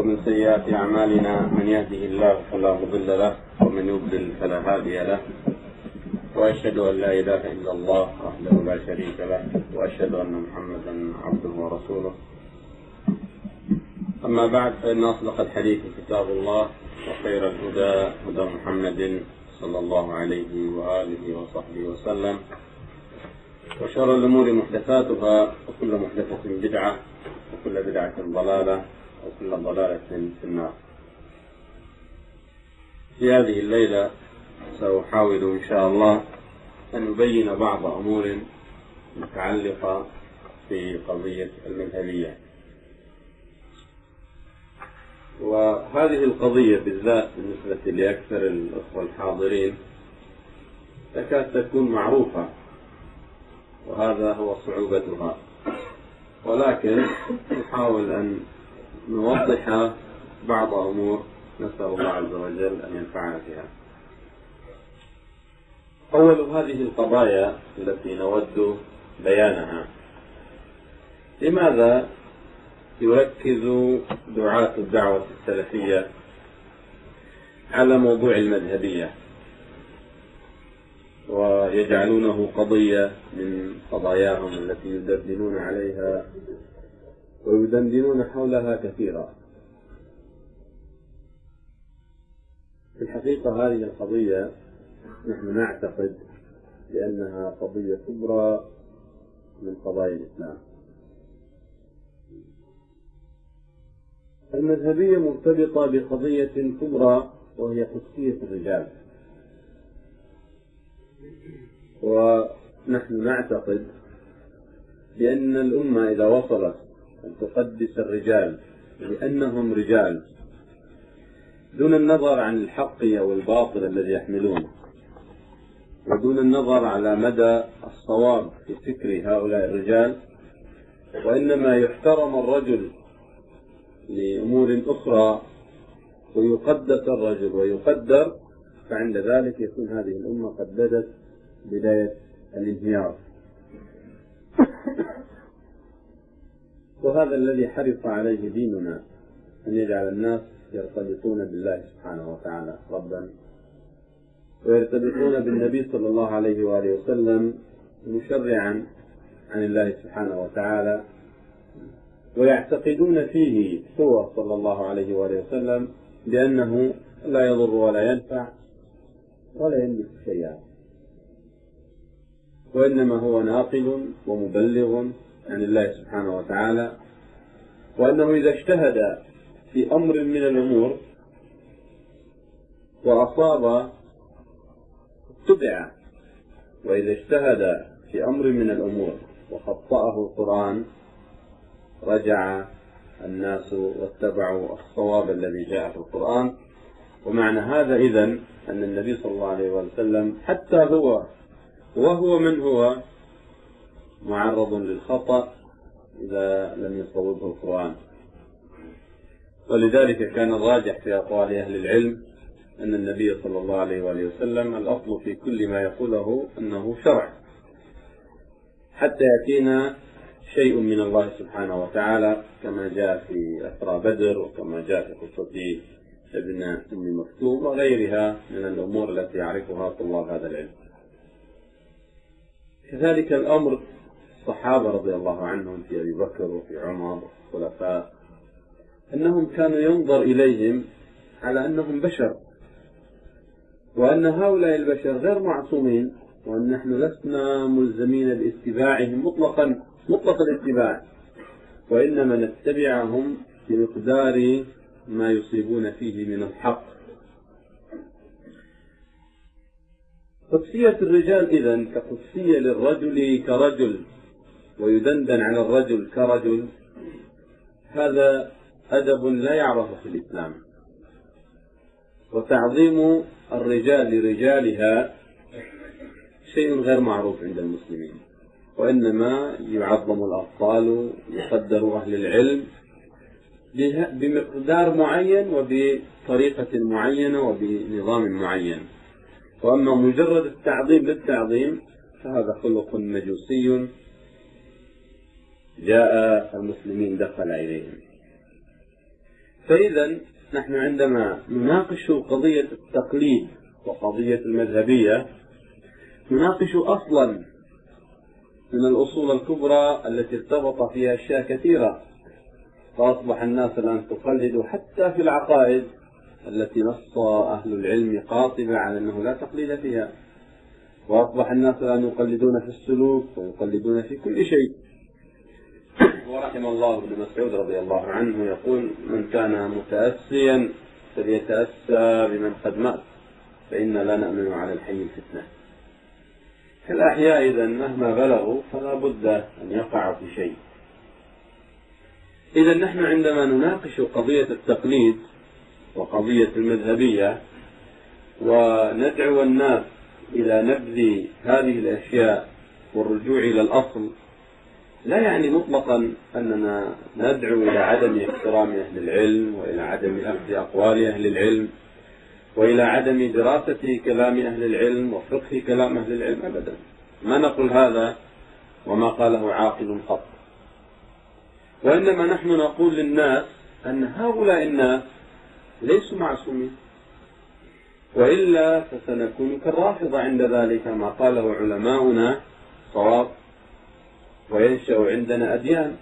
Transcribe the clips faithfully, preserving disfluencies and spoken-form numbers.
ومن سيئات أعمالنا من يهده الله فلا مضل له ومن يضلل فلا هادي له، وأشهد أن لا إله إلا الله وحده لا شريك له، وأشهد أن محمدا عبده ورسوله. أما بعد، فإن أصدق الحديث كتاب الله، وخير الهدى هدى محمد صلى الله عليه وآله وصحبه وسلم، وشر الأمور محدثاتها، وكل محدثة بدعة، وكل بدعة ضلالة، وكل ضلالة في النار. في هذه الليلة سأحاول إن شاء الله أن أبين بعض أمور متعلقة في قضية المذهبية. وهذه القضية بالذات بالنسبة لأكثر الأخوة الحاضرين تكاد تكون معروفة، وهذا هو صعوبتها، ولكن نحاول أن نوضح بعض أمور نسأل الله عز وجل أن ينفعنا فيها. أول هذه القضايا التي نود بيانها: لماذا يركز دعاة الدعوة السلفية على موضوع المذهبية ويجعلونه قضية من قضاياهم التي يدندنون عليها ويدندنون حولها كثيرا؟ في الحقيقة هذه القضية نحن نعتقد بأنها قضية كبرى من قضايا الإسلام. المذهبية مرتبطة بقضية كبرى وهي قدسية الرجال، ونحن نعتقد بأن الأمة إذا وصلت أن تقدس الرجال لأنهم رجال دون النظر عن الحق أو الباطل الذي يحملونه، ودون النظر على مدى الصواب في فكر هؤلاء الرجال، وإنما يحترم الرجل لأمور أخرى ويقدس الرجل ويقدر، فعند ذلك يكون هذه الأمة قد بدت بداية الانهيار. وهذا الذي حرص عليه ديننا، أن يجعل الناس يرتبطون بالله سبحانه وتعالى ربا، ويرتبطون بالنبي صلى الله عليه وآله وسلم مشرعا عن الله سبحانه وتعالى، ويعتقدون فيه هو صلى الله عليه وآله وسلم بأنه لا يضر ولا ينفع ولا يملك شيئا، وإنما هو ناقل ومبلغ عن الله سبحانه وتعالى، وأنه إذا اجتهد في أمر من الأمور وأصاب اتبع، وإذا اجتهد في أمر من الأمور وخطأه القرآن رجع الناس واتبعوا الصواب الذي جاء في القرآن. ومعنى هذا إذن أن النبي صلى الله عليه وسلم حتى هو وهو من هو معرض للخطأ إذا لم يصوبه القرآن. ولذلك كان الراجح في أقوال أهل العلم أن النبي صلى الله عليه وآله وسلم الأصل في كل ما يقوله أنه شرع، حتى يأتينا شيء من الله سبحانه وتعالى، كما جاء في أسرى بدر، وكما جاء في قصة ابن أم مكتوم وغيرها من الأمور التي يعرفها طلاب هذا العلم. كذلك الأمر الصحابة رضي الله عنهم في أبي بكر وفي عمر والخلفاء، أنهم كانوا ينظر إليهم على أنهم بشر، وأن هؤلاء البشر غير معصومين، وأن نحن لسنا ملزمين باتباعهم مطلقا مطلق الاتباع، وإنما نتبعهم بمقدار ما يصيبون فيه من الحق. قدسية الرجال إذن كقدسية للرجل كرجل، ويدندن على الرجل كرجل، هذا أدب لا يعرف في الإسلام. وتعظيم الرجال لرجالها شيء غير معروف عند المسلمين، وإنما يعظم الأطفال، يقدر أهل العلم بمقدار معين وبطريقة معينة وبنظام معين. وأما مجرد التعظيم للتعظيم فهذا خلق مجوسي جاء المسلمين دخل إليهم. فإذا نحن عندما نناقش قضية التقليد وقضية المذهبية نناقش أصلا من الأصول الكبرى التي ارتبط فيها أشياء كثيرة، فأصبح الناس الآن تقلد حتى في العقائد التي نص أهل العلم قاطبة على أنه لا تقليد فيها، وأصبح الناس الآن يقلدون في السلوك ويقلدون في كل شيء. ورحم الله ابن مسعود رضي الله عنه يقول: من كان متأسيا فليتأسى بمن قد مات فإنا لا نأمن على الحي الفتنة. الأحياء إذا مهما بلغوا فلا بد أن يقع في شيء. إذا نحن عندما نناقش قضية التقليد وقضية المذهبية وندعو الناس إلى نبذ هذه الأشياء والرجوع إلى الأصل، لا يعني مطلقا أننا ندعو إلى عدم احترام أهل العلم وإلى عدم أخذ أقوال أهل العلم وإلى عدم دراسة كلام أهل العلم وفقه كلام أهل العلم، أبدا ما نقول هذا وما قاله عاقل قط، وإنما نحن نقول للناس أن هؤلاء الناس ليسوا معصومين، وإلا فسنكون كالرافضة عند ذلك ما قاله علماؤنا صواب وينشأ عندنا أديان.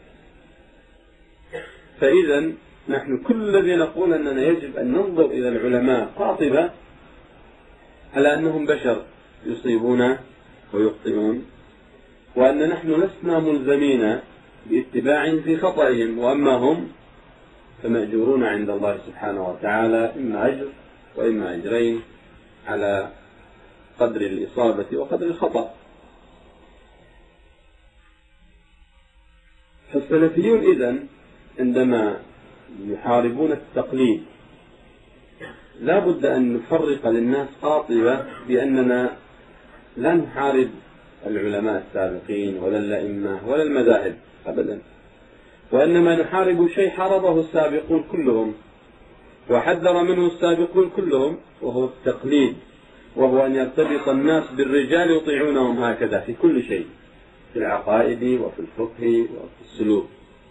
فإذا نحن كل الذي نقول أننا يجب أن ننظر إلى العلماء قاطبة على أنهم بشر يصيبون ويخطئون، وأن نحن لسنا ملزمين باتباعهم في خطئهم، وأما هم فمأجورون عند الله سبحانه وتعالى إما أجر وإما أجرين على قدر الإصابة وقدر الخطأ. فالسلفيون إذن عندما يحاربون التقليد لا بد أن نفرق للناس قاطبة بأننا لا نحارب العلماء السابقين ولا الأئمة ولا المذاهب أبدا، وإنما نحارب شيء حاربه السابقون كلهم وحذر منه السابقون كلهم، وهو التقليد، وهو أن يرتبط الناس بالرجال يطيعونهم هكذا في كل شيء، في العقائد وفي الفقه وفي السلوك.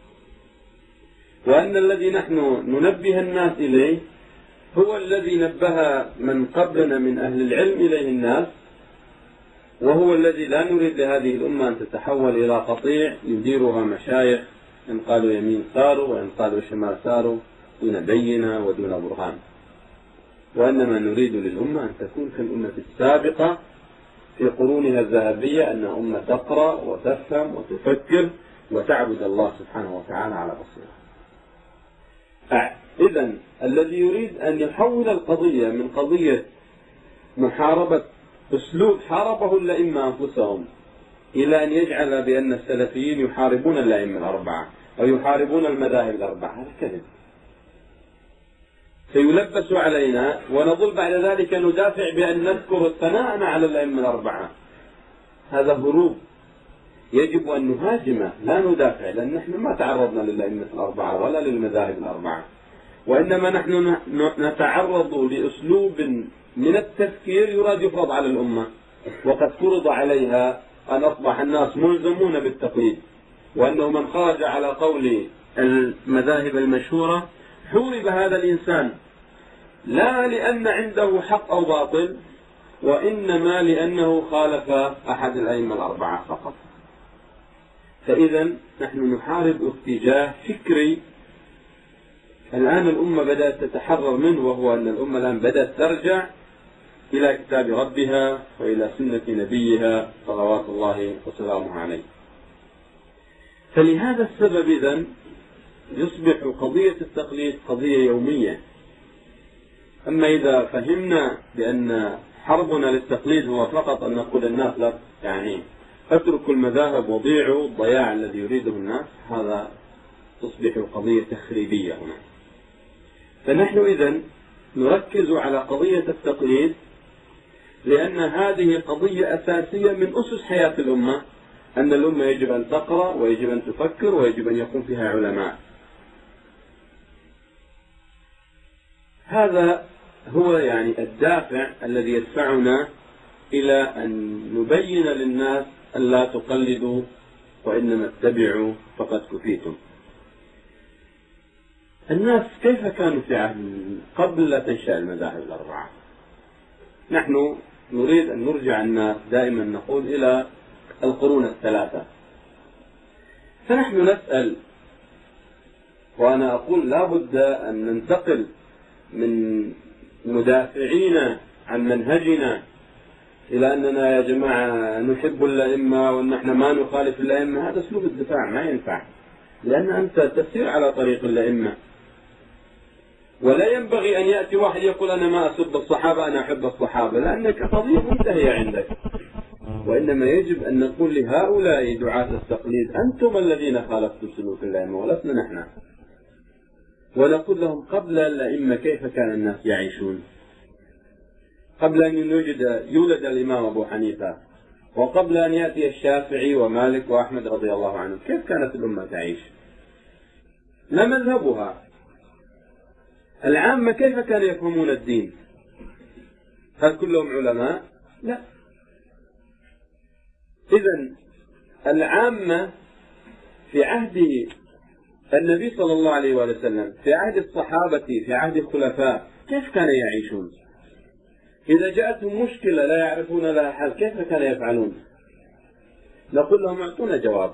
وأن الذي نحن ننبه الناس إليه هو الذي نبه من قبلنا من أهل العلم إليه الناس، وهو الذي لا نريد لهذه الأمة أن تتحول إلى قطيع يديرها مشايخ، إن قالوا يمين ساروا وإن قالوا شمال ساروا، دون بينة ودون برهان. وإنما نريد للأمة أن تكون كالأمة السابقة في قرونها الذهبية، أن أمة تقرأ وتفهم وتفكر وتعبد الله سبحانه وتعالى على بصيرة. إذن الذي يريد أن يحول القضية من قضية محاربة أسلوب حاربه الأئمة أنفسهم إلى أن يجعل بأن السلفيين يحاربون الأئمة الأربعة أو يحاربون المذاهب الأربعة، هذا كذب. سيلبس علينا ونظل بعد ذلك ندافع بأن نذكر الثناء على الأئمة الأربعة، هذا هروب. يجب أن نهاجم لا ندافع، لأن نحن ما تعرضنا للأئمة الأربعة ولا للمذاهب الأربعة، وإنما نحن نتعرض لأسلوب من التفكير يراد يفرض على الأمة، وقد فرض عليها أن أصبح الناس ملزمون بالتقليد، وأنه من خرج على قول المذاهب المشهورة حورب هذا الإنسان، لا لأن عنده حق أو باطل، وإنما لأنه خالف أحد الأئمة الأربعة فقط. فإذا نحن نحارب اتجاه فكري الآن الأمة بدأت تتحرر منه، وهو أن الأمة الآن بدأت ترجع إلى كتاب ربها وإلى سنة نبيها صلوات الله وسلامه عليه. فلهذا السبب إذن يصبح قضية التقليد قضية يومية. أما إذا فهمنا بأن حربنا للتقليد هو فقط أن نقول الناس لا يعني اتركوا المذاهب وضيعوا الضياع الذي يريده الناس، هذا تصبح القضية تخريبية هنا. فنحن إذن نركز على قضية التقليد لأن هذه قضية أساسية من أسس حياة الأمة، أن الأمة يجب أن تقرأ ويجب أن تفكر ويجب أن يكون فيها علماء. هذا هو يعني الدافع الذي يدفعنا إلى أن نبين للناس أن لا تقلدوا وإنما اتبعوا فقد كفيتم. الناس كيف كانوا في عهد قبل تنشأ المذاهب الأربعة؟ نحن نريد أن نرجع الناس دائما نقول إلى القرون الثلاثة، فنحن نسأل، وأنا أقول لا بد أن ننتقل من مدافعين عن منهجنا إلى أننا يا جماعة نحب الأئمة وأن احنا ما نخالف الأئمة. هذا أسلوب الدفاع ما ينفع، لأن أنت تسير على طريق الأئمة، ولا ينبغي أن يأتي واحد يقول أنا ما أسب الصحابة أنا أحب الصحابة، لأنك قضية منتهية عندك. وإنما يجب أن نقول لهؤلاء دعاة التقليد أنتم الذين خالفتم سلوك الأئمة ولسنا نحن، ونقول لهم قبل الأئمة كيف كان الناس يعيشون، قبل أن يوجد يولد الإمام أبو حنيفة، وقبل أن يأتي الشافعي ومالك وأحمد رضي الله عنهم، كيف كانت الأمة تعيش؟ ما مذهبها؟ العامة كيف كانوا يفهمون الدين؟ هل كلهم علماء؟ لا. إذن العامة في عهد النبي صلى الله عليه وسلم، في عهد الصحابة، في عهد الخلفاء، كيف كانوا يعيشون؟ إذا جاءتهم مشكلة لا يعرفون لها حل كيف كانوا يفعلون؟ نقول لهم اعطونا جواب.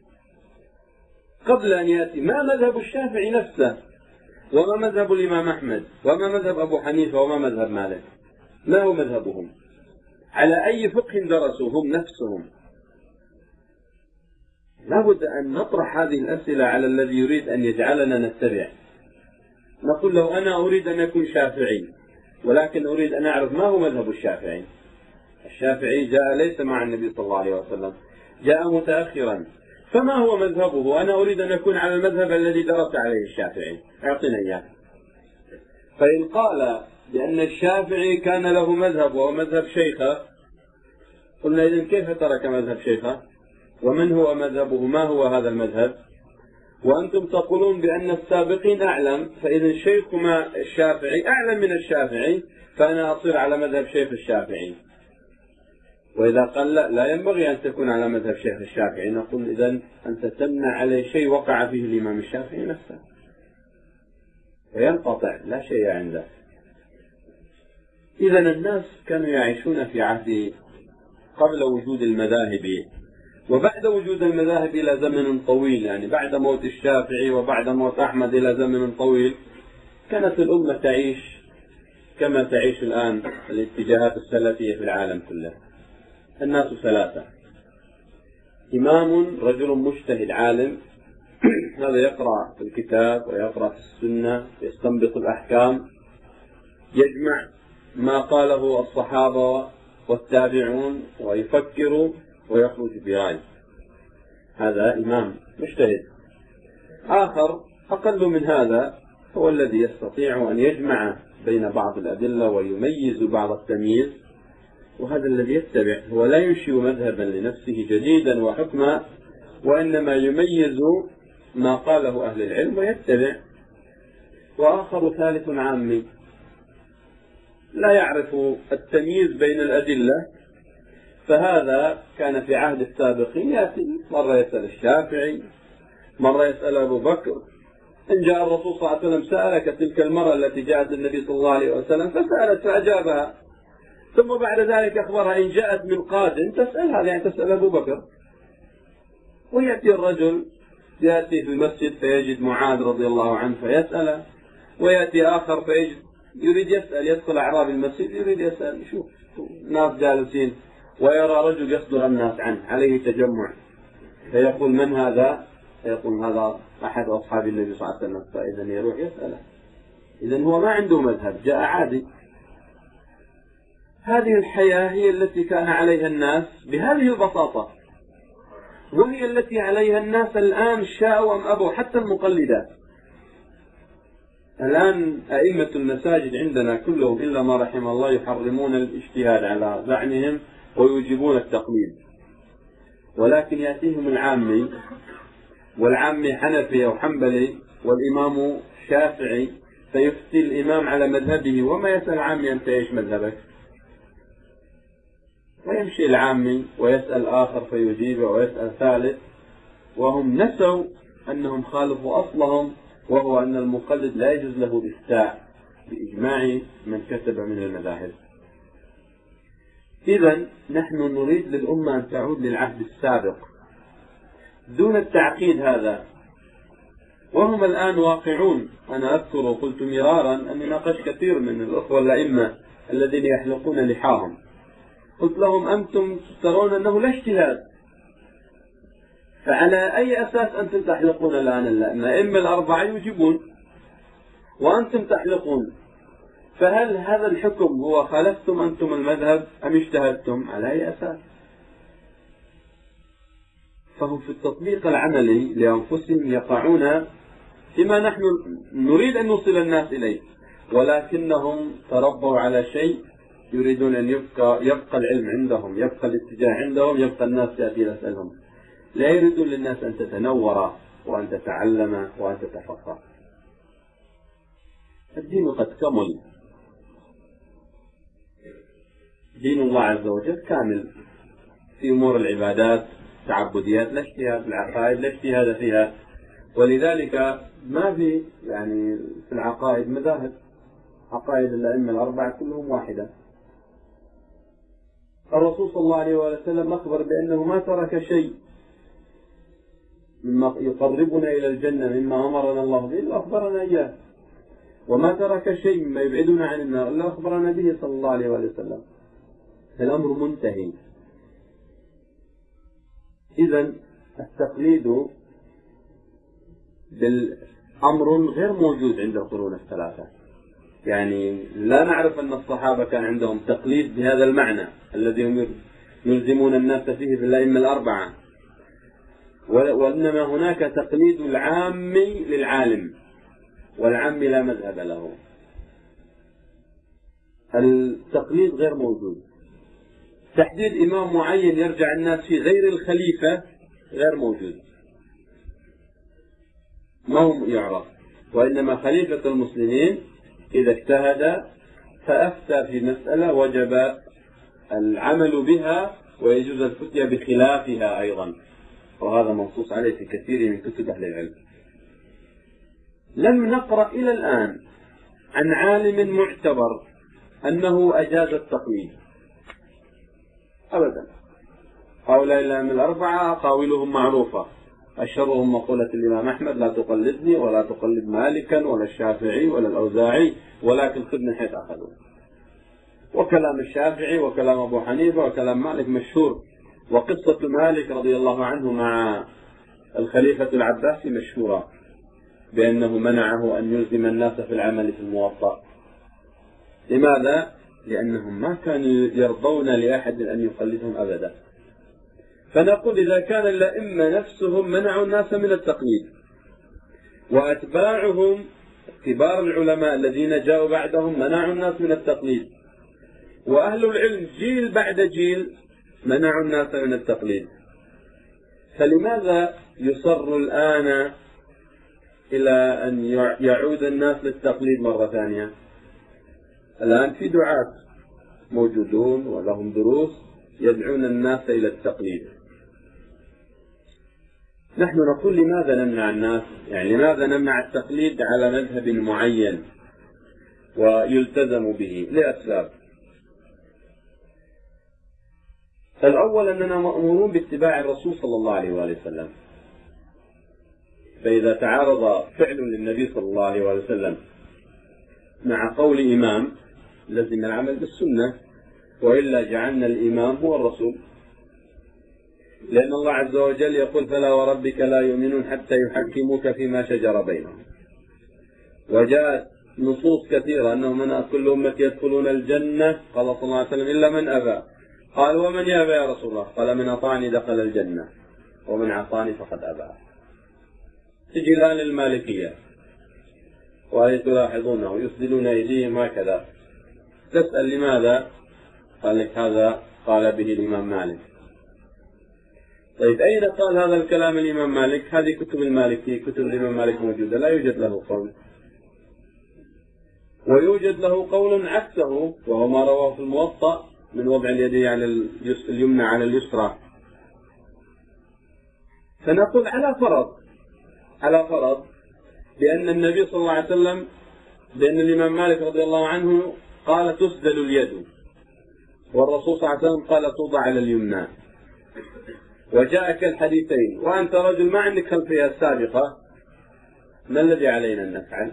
قبل أن يأتي ما مذهب الشافعي نفسه، وما مذهب الإمام أحمد، وما مذهب أبو حنيفة، وما مذهب مالك؟ ما هو مذهبهم؟ على أي فقه درسوا هم نفسهم؟ لابد أن نطرح هذه الأسئلة على الذي يريد أن يجعلنا نتبع. نقول له أنا أريد أن أكون شافعي، ولكن أريد أن أعرف ما هو مذهب الشافعي. الشافعي جاء ليس مع النبي صلى الله عليه وسلم، جاء متأخرا، فما هو مذهبه؟ أنا أريد أن أكون على المذهب الذي درس عليه الشافعي، أعطنا إياه. فإن قال بأن الشافعي كان له مذهب وهو مذهب شيخه، قلنا إذن كيف ترك مذهب شيخه؟ ومن هو مذهبه؟ ما هو هذا المذهب؟ وأنتم تقولون بأن السابقين أعلم، فإذا شيخنا الشافعي أعلم من الشافعي، فأنا أصير على مذهب شيخ الشافعي. وإذا قال لا, لا ينبغي أن تكون على مذهب شيخ الشافعي، نقول إذن أنت تمنع عليه شيء وقع فيه الإمام الشافعي نفسه، وينقطع لا شيء عنده. إذن الناس كانوا يعيشون في عهد قبل وجود المذاهب، وبعد وجود المذاهب إلى زمن طويل، يعني بعد موت الشافعي وبعد موت أحمد إلى زمن طويل، كانت الأمة تعيش كما تعيش الآن الاتجاهات السلفية في العالم كله. الناس ثلاثة: إمام رجل مجتهد عالم، هذا يقرأ في الكتاب ويقرأ في السنة، يستنبط الأحكام، يجمع ما قاله الصحابة والتابعون ويفكر ويخرج برأي، هذا إمام مجتهد. آخر أقل من هذا هو الذي يستطيع أن يجمع بين بعض الأدلة ويميز بعض التمييز، وهذا الذي يتبع، هو لا ينشئ مذهبا لنفسه جديدا وحكما، وإنما يميز ما قاله أهل العلم ويتبع. وآخر ثالث عامي لا يعرف التمييز بين الأدلة، فهذا كان في عهد السابقين يأتي مرة يسأل الشافعي، مرة يسأل أبو بكر. إن جاء الرسول صلى الله عليه وسلم سألك تلك المرة التي جاءت النبي صلى الله عليه وسلم فسألت فأجابها، ثم بعد ذلك أخبرها إن جاءت من قادم تسألها، يعني تسأل أبو بكر. ويأتي الرجل يأتي في المسجد فيجد معاذ رضي الله عنه فيسأله، ويأتي آخر فيجد يريد يسأل، يدخل أعراب المسجد يريد يسأل، شوف ناس جالسين ويرى رجل يصدر الناس عنه عليه تجمع، فيقول من هذا؟ فيقول هذا أحد أصحاب النبي صلى الله عليه وسلم، فإذا يروح يسأله. إذن هو ما عنده مذهب، جاء عادي. هذه الحياة هي التي كان عليها الناس بهذه البساطة، وهي التي عليها الناس الآن شاءوا أم أبوا، حتى المقلدات. الآن أئمة المساجد عندنا كلهم إلا ما رحم الله يحرمون الاجتهاد على زعمهم ويوجبون التقليد، ولكن يأتيهم العامي، والعامي حنفي أو حنبلي والإمام شافعي، فيفتي الإمام على مذهبه وما يسأل العامي أنت إيش مذهبك، ويمشي العامي ويسأل آخر فيجيبه ويسأل ثالث، وهم نسوا أنهم خالفوا أصلهم وهو أن المقلد لا يجوز له إفتاء بإجماع من كتب من المذاهب. إذن نحن نريد للأمة أن تعود للعهد السابق دون التعقيد هذا، وهم الآن واقعون. أنا أذكر وقلت مرارا أني ناقشت كثير من الأخوة الأئمة الذين يحلقون لحاهم، قلت لهم أنتم ترون أنه لا اجتهاد، فعلى أي أساس أنتم تحلقون الآن الأئمة الأربعة يجيبون وأنتم تحلقون؟ فهل هذا الحكم هو خالفتم أنتم المذهب أم اجتهدتم؟ على أي أساس؟ فهم في التطبيق العملي لأنفسهم يقعون فيما نحن نريد أن نوصل الناس إليه، ولكنهم تربوا على شيء يريدون أن يبقى, يبقى العلم عندهم، يبقى الاتجاه عندهم، يبقى الناس تأتي تسألهم. لا يريدون للناس أن تتنور وأن تتعلم وأن تتفقه. الدين قد كمل، دين الله عز وجل كامل في أمور العبادات التعبديات، لا اجتهاد، العقائد لا اجتهاد فيها، ولذلك ما في يعني في العقائد مذاهب، عقائد الأئمة الأربعة كلهم واحدة. الرسول صلى الله عليه وسلم أخبر بأنه ما ترك شيء مما يقربنا إلى الجنة مما أمرنا الله به إلا أخبرنا إياه، وما ترك شيء مما يبعدنا عن النار إلا أخبرنا به صلى الله عليه وسلم. الأمر منتهي. إذن التقليد بالأمر غير موجود عند القرون الثلاثة، يعني لا نعرف أن الصحابة كان عندهم تقليد بهذا المعنى الذي هم يلزمون الناس فيه بالأئمة الأربعة، وإنما هناك تقليد العام للعالم، والعام لا مذهب له. التقليد غير موجود. تحديد إمام معين يرجع الناس فيه غير الخليفة غير موجود، ما هو يعرف، وإنما خليفة المسلمين إذا اجتهد فأفتى في مسألة وجب العمل بها ويجوز الفتية بخلافها أيضا، وهذا منصوص عليه في كثير من كتب أهل العلم. لم نقرأ إلى الآن عن عالم معتبر أنه أجاز التقليد أبدا. هؤلاء الأئمة الأربعة قاولهم معروفة، أشهرهم مقولة الإمام أحمد: لا تقلدني ولا تقلد مالكا ولا الشافعي ولا الأوزاعي ولكن خذ من حيث أخذوا. وكلام الشافعي وكلام أبو حنيفة وكلام مالك مشهور، وقصة مالك رضي الله عنه مع الخليفة العباسي مشهورة بأنه منعه أن يلزم الناس في العمل في الموطأ. لماذا؟ لأنهم ما كانوا يرضون لأحد أن يقلدهم أبدا. فنقول إذا كان الأئمة نفسهم منعوا الناس من التقليد، وأتباعهم كبار العلماء الذين جاءوا بعدهم منعوا الناس من التقليد، وأهل العلم جيل بعد جيل منعوا الناس من التقليد، فلماذا يصر الآن إلى أن يعود الناس للتقليد مرة ثانية؟ الآن في دعاة موجودون ولهم دروس يدعون الناس إلى التقليد. نحن نقول لماذا نمنع الناس، يعني لماذا نمنع التقليد على مذهب معين ويلتزم به؟ لأسباب. الأول أننا مأمورون باتباع الرسول صلى الله عليه وسلم، فإذا تعارض فعل للنبي صلى الله عليه وسلم مع قول إمام لازم العمل بالسنة، وإلا جعلنا الإمام هو الرسول، لأن الله عز وجل يقول: فلا وربك لا يؤمنون حتى يحكموك فيما شجر بينهم. وجاءت نصوص كثيرة أنه من كل أمة يدخلون الجنة، قال صلى الله عليه وسلم: إلا من أبى. قال: ومن يأبى يا رسول الله؟ قال: من أطاعني دخل الجنة ومن عصاني فقد أبى. تجي الآن المالكية وهي تلاحظونه يسدلون أيديهم هكذا، تسأل لماذا؟ قال لك: هذا قال به الإمام مالك. طيب أين قال هذا الكلام الإمام مالك؟ هذه كتب المالكية، كتب الإمام مالك موجودة، لا يوجد له قول. ويوجد له قول عكسه، وهو ما رواه في الموطأ من وضع اليد على اليمنى على اليسرى. فنقول على فرض على فرض بأن النبي صلى الله عليه وسلم بأن الإمام مالك رضي الله عنه قال تسدل اليد، والرسول صلى الله عليه وسلم قال توضع على اليمنى، وجاءك الحديثين وأنت رجل ما عندك خلفية سابقة، ما الذي علينا أن نفعل؟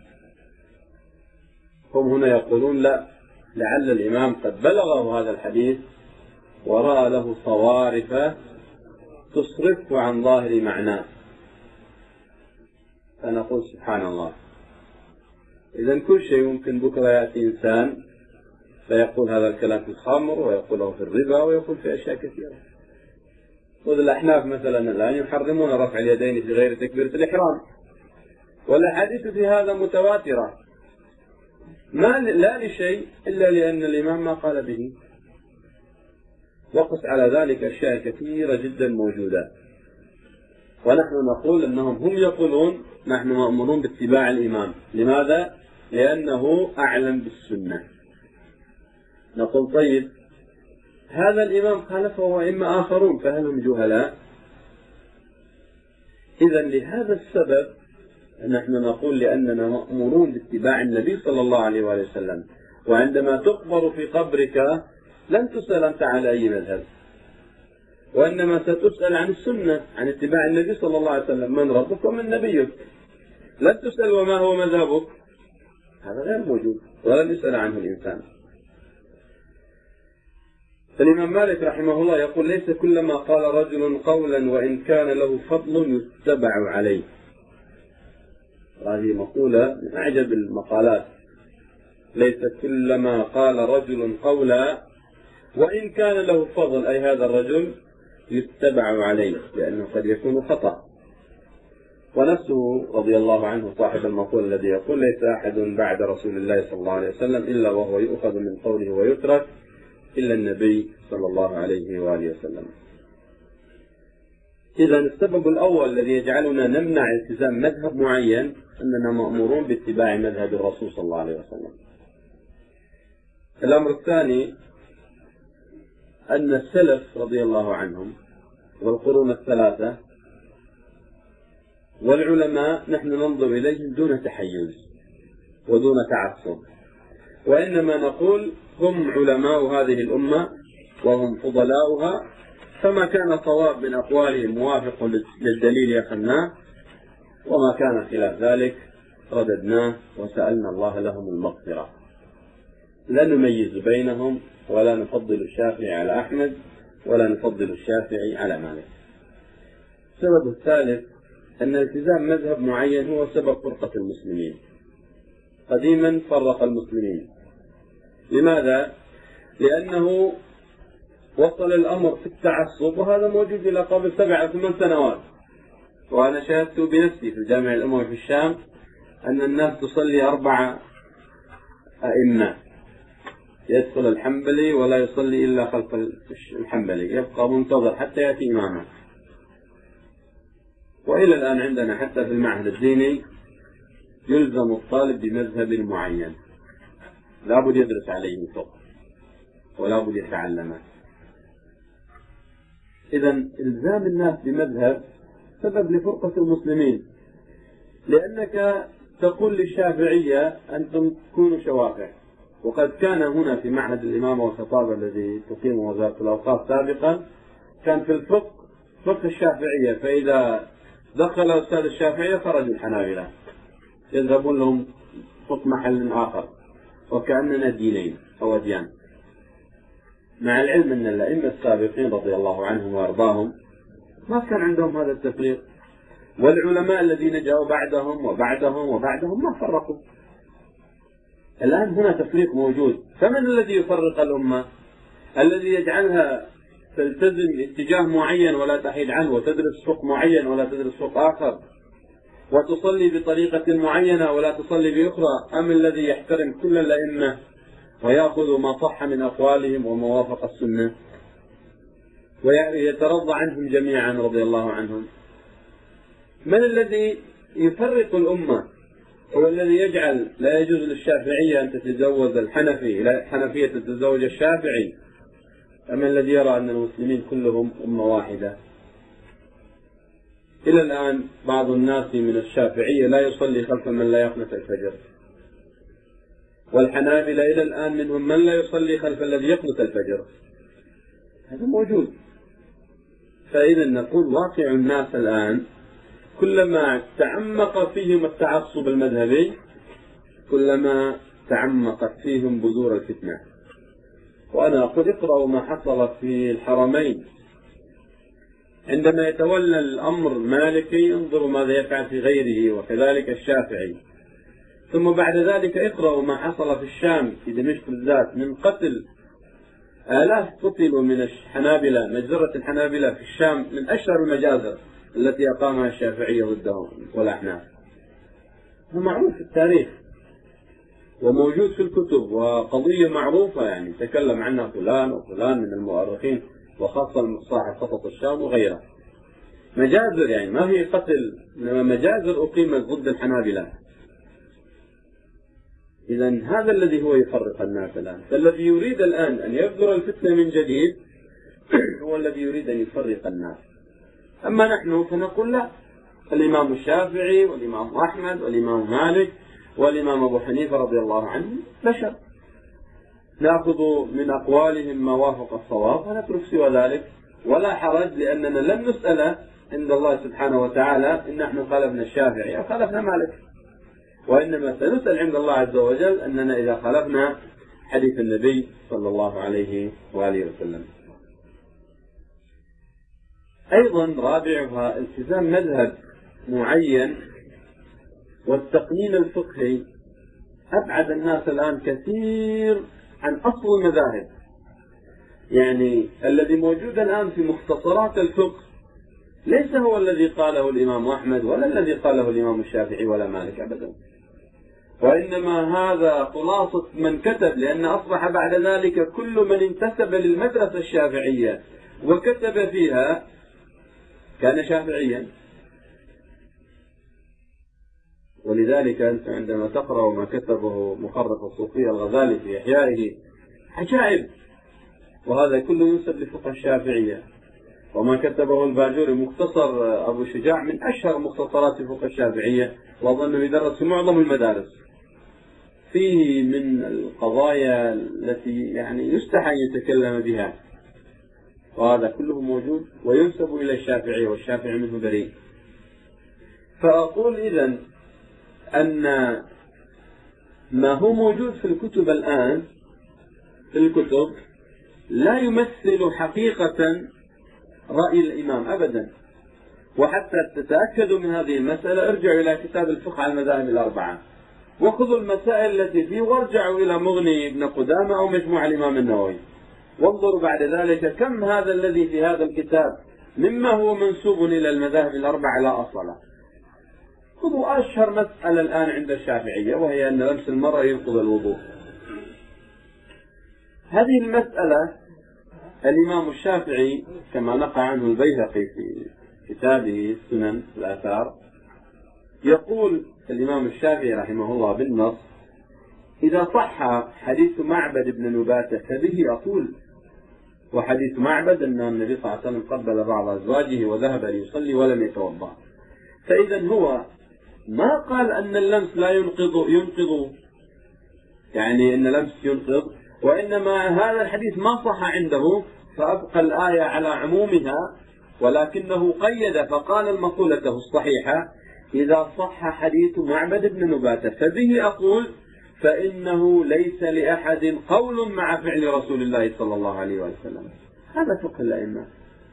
هم هنا يقولون لا، لعل الإمام قد بلغه هذا الحديث ورأى له صوارف تصرفه عن ظاهر معناه، فنقول سبحان الله. إذن كل شيء ممكن بكرة يأتي إنسان فيقول هذا الكلام في الخمر، ويقوله في الربا، ويقول في أشياء كثيرة. والأحناف مثلا الآن يحرمون رفع اليدين في غير تكبيرة الإحرام، والأحاديث في هذا متواترة، ما لا لشيء إلا لأن الإمام ما قال به. وقس على ذلك أشياء كثيرة جدا موجودة، ونحن نقول أنهم هم يقولون نحن مأمورون باتباع الإمام. لماذا؟ لأنه أعلم بالسنة. نقول طيب هذا الإمام خالفه أئمة آخرون، فهل هم جهلاء؟ إذا لهذا السبب نحن نقول لأننا مأمورون باتباع النبي صلى الله عليه وآله وسلم، وعندما تقبر في قبرك لن تسأل أنت على أي مذهب، وإنما ستسأل عن السنة، عن اتباع النبي صلى الله عليه وسلم، من ربك ومن نبيك. لن تسأل وما هو مذهبك، هذا غير موجود ولن يسأل عنه الإنسان. فالإمام مالك رحمه الله يقول ليس كلما قال رجل قولا وإن كان له فضل يتبع عليه. هذه مقولة من أعجب المقالات. ليس كلما قال رجل قولا وإن كان له فضل، أي هذا الرجل يتبع عليه، لأنه قد يكون خطأ. ونفسه رضي الله عنه صاحب المقول الذي يقول ليس أحد بعد رسول الله صلى الله عليه وسلم إلا وهو يؤخذ من قوله ويترك إلا النبي صلى الله عليه وآله وسلم. إذا السبب الأول الذي يجعلنا نمنع التزام مذهب معين أننا مأمورون باتباع مذهب الرسول صلى الله عليه وسلم. الأمر الثاني أن السلف رضي الله عنهم والقرون الثلاثة والعلماء نحن ننظر إليهم دون تحيز ودون تعصب، وإنما نقول هم علماء هذه الأمة وهم فضلاؤها، فما كان صواب من أقوالهم موافق للدليل أخذناه، وما كان خلاف ذلك رددناه وسألنا الله لهم المغفرة. لا نميز بينهم ولا نفضل الشافعي على أحمد ولا نفضل الشافعي على مالك. السبب الثالث أن التزام مذهب معين هو سبب فرقة المسلمين. قديما فرق المسلمين. لماذا؟ لأنه وصل الأمر في التعصب، وهذا موجود إلى قبل سبع أو ثمان سنوات. وأنا شاهدت بنفسي في الجامع الأموي في الشام أن الناس تصلي أربع أئمة، يدخل الحنبلي ولا يصلي إلا خلف الحنبلي، يبقى منتظر حتى يأتي إمامه. وإلى الآن عندنا حتى في المعهد الديني يلزم الطالب بمذهب معين، لا بد يدرس عليه فقه ولا بد يتعلمه. إذا إلزام الناس بمذهب سبب لفرقة المسلمين، لأنك تقول للشافعية أنتم تكونوا شوافع. وقد كان هنا في معهد الإمامة والخطابة الذي تقيم وزارة الأوقاف سابقا كان في الفقه فقه الشافعية، فإذا دخل أستاذ الشافعية خرج الحنابلة يذهبون لهم فقه محل آخر، وكأننا دينين أو أديان، مع العلم أن الأئمة السابقين رضي الله عنهم وأرضاهم ما كان عندهم هذا التفريق، والعلماء الذين جاءوا بعدهم وبعدهم وبعدهم ما فرقوا. الآن هنا تفريق موجود، فمن الذي يفرق الأمة؟ الذي يجعلها تلتزم اتجاه معين ولا تحيد عنه، وتدرس فقه معين ولا تدرس فقه آخر، وتصلي بطريقة معينة ولا تصلي بأخرى، أم الذي يحترم كل الأئمة ويأخذ ما صح من أقوالهم وما وافق السنة ويترضى عنهم جميعا رضي الله عنهم؟ من الذي يفرق الأمة؟ هو الذي يجعل لا يجوز للشافعية أن تتزوج الحنفي، لا الحنفية تتزوج الشافعي، أما الذي يرى أن المسلمين كلهم أمة واحدة؟ إلى الآن بعض الناس من الشافعية لا يصلي خلف من لا يقنت الفجر، والحنابلة إلى الآن منهم من لا يصلي خلف الذي يقنت الفجر. هذا موجود. فإذا نقول واقع الناس الآن كلما تعمق فيهم التعصب المذهبي كلما تعمقت فيهم بذور الفتنة. وأنا أقول اقرأوا ما حصل في الحرمين عندما يتولى الأمر مالكي، انظروا ماذا يفعل في غيره، وكذلك الشافعي. ثم بعد ذلك اقرأوا ما حصل في الشام في دمشق بالذات من قتل آلاف قتلوا من الحنابلة، مجزرة الحنابلة في الشام من أشهر المجازر التي أقامها الشافعية ضدهم والأحناف. هو معروف في التاريخ وموجود في الكتب، وقضية معروفة يعني تكلم عنها فلان وفلان من المؤرخين، وخاصة صاحب خطط الشام وغيره. مجازر يعني ما هي قتل، إنما مجازر أقيمت ضد الحنابلة. إذا هذا الذي هو يفرق الناس الآن. فالذي يريد الآن أن يبذر الفتنة من جديد هو الذي يريد أن يفرق الناس. أما نحن فنقول لا، الإمام الشافعي والإمام أحمد والإمام مالك والإمام أبو حنيفة رضي الله عنه بشر، نأخذ من أقوالهم ما وافق الصواب ونترك سوى ذلك، ولا حرج، لأننا لن نسأل عند الله سبحانه وتعالى إن نحن خالفنا الشافعي أو خالفنا مالك، وإنما سنسأل عند الله عز وجل أننا إذا خالفنا حديث النبي صلى الله عليه وآله وسلم. أيضا رابعها التزام مذهب معين والتقنين الفقهي. أبعد الناس الآن كثير عن أصل المذاهب، يعني الذي موجود الآن في مختصرات الفقه ليس هو الذي قاله الإمام أحمد ولا الذي قاله الإمام الشافعي ولا مالك أبدا، وإنما هذا خلاصة من كتب، لأن أصبح بعد ذلك كل من انتسب للمدرسة الشافعية وكتب فيها كان شافعيا. ولذلك أنت عندما تقرأ ما كتبه مخرف الصوفية الغزالي في إحيائه عجائب، وهذا كله ينسب لفقه الشافعية. وما كتبه الباجوري مختصر أبو شجاع من أشهر مختصرات فقه الشافعية، وأظنه يدرس في معظم المدارس، فيه من القضايا التي يعني يستحي أن يتكلم بها، وهذا كله موجود وينسب إلى الشافعي والشافعي منه بريء. فأقول إذن أن ما هو موجود في الكتب الآن في الكتب لا يمثل حقيقة رأي الإمام أبدا. وحتى تتأكدوا من هذه المسألة ارجعوا إلى كتاب الفقه على المذاهب الأربعة، وخذوا المسائل التي فيه وارجعوا إلى مغني ابن قدامة أو مجموع الإمام النووي، وانظروا بعد ذلك كم هذا الذي في هذا الكتاب مما هو منسوب إلى المذاهب الأربعة لا أصل له. خذوا أشهر مسألة الآن عند الشافعية، وهي أن لمس المرأة ينقض الوضوء. هذه المسألة الإمام الشافعي كما نقل عنه البيهقي في كتابه سنن الآثار، يقول الإمام الشافعي رحمه الله بالنص: إذا صح حديث معبد بن نباتة فبه أقول. وحديث معبد أن النبي صلى الله عليه وسلم قبل بعض أزواجه وذهب ليصلي ولم يتوضأ. فإذا هو ما قال أن اللمس لا ينقض ينقض يعني أن اللمس ينقض، وإنما هذا الحديث ما صح عنده فأبقى الآية على عمومها، ولكنه قيد فقال المقولته الصحيحة: إذا صح حديث معبد بن نباتة فبه أقول، فإنه ليس لأحد قول مع فعل رسول الله صلى الله عليه وسلم. هذا فقه الأئمة،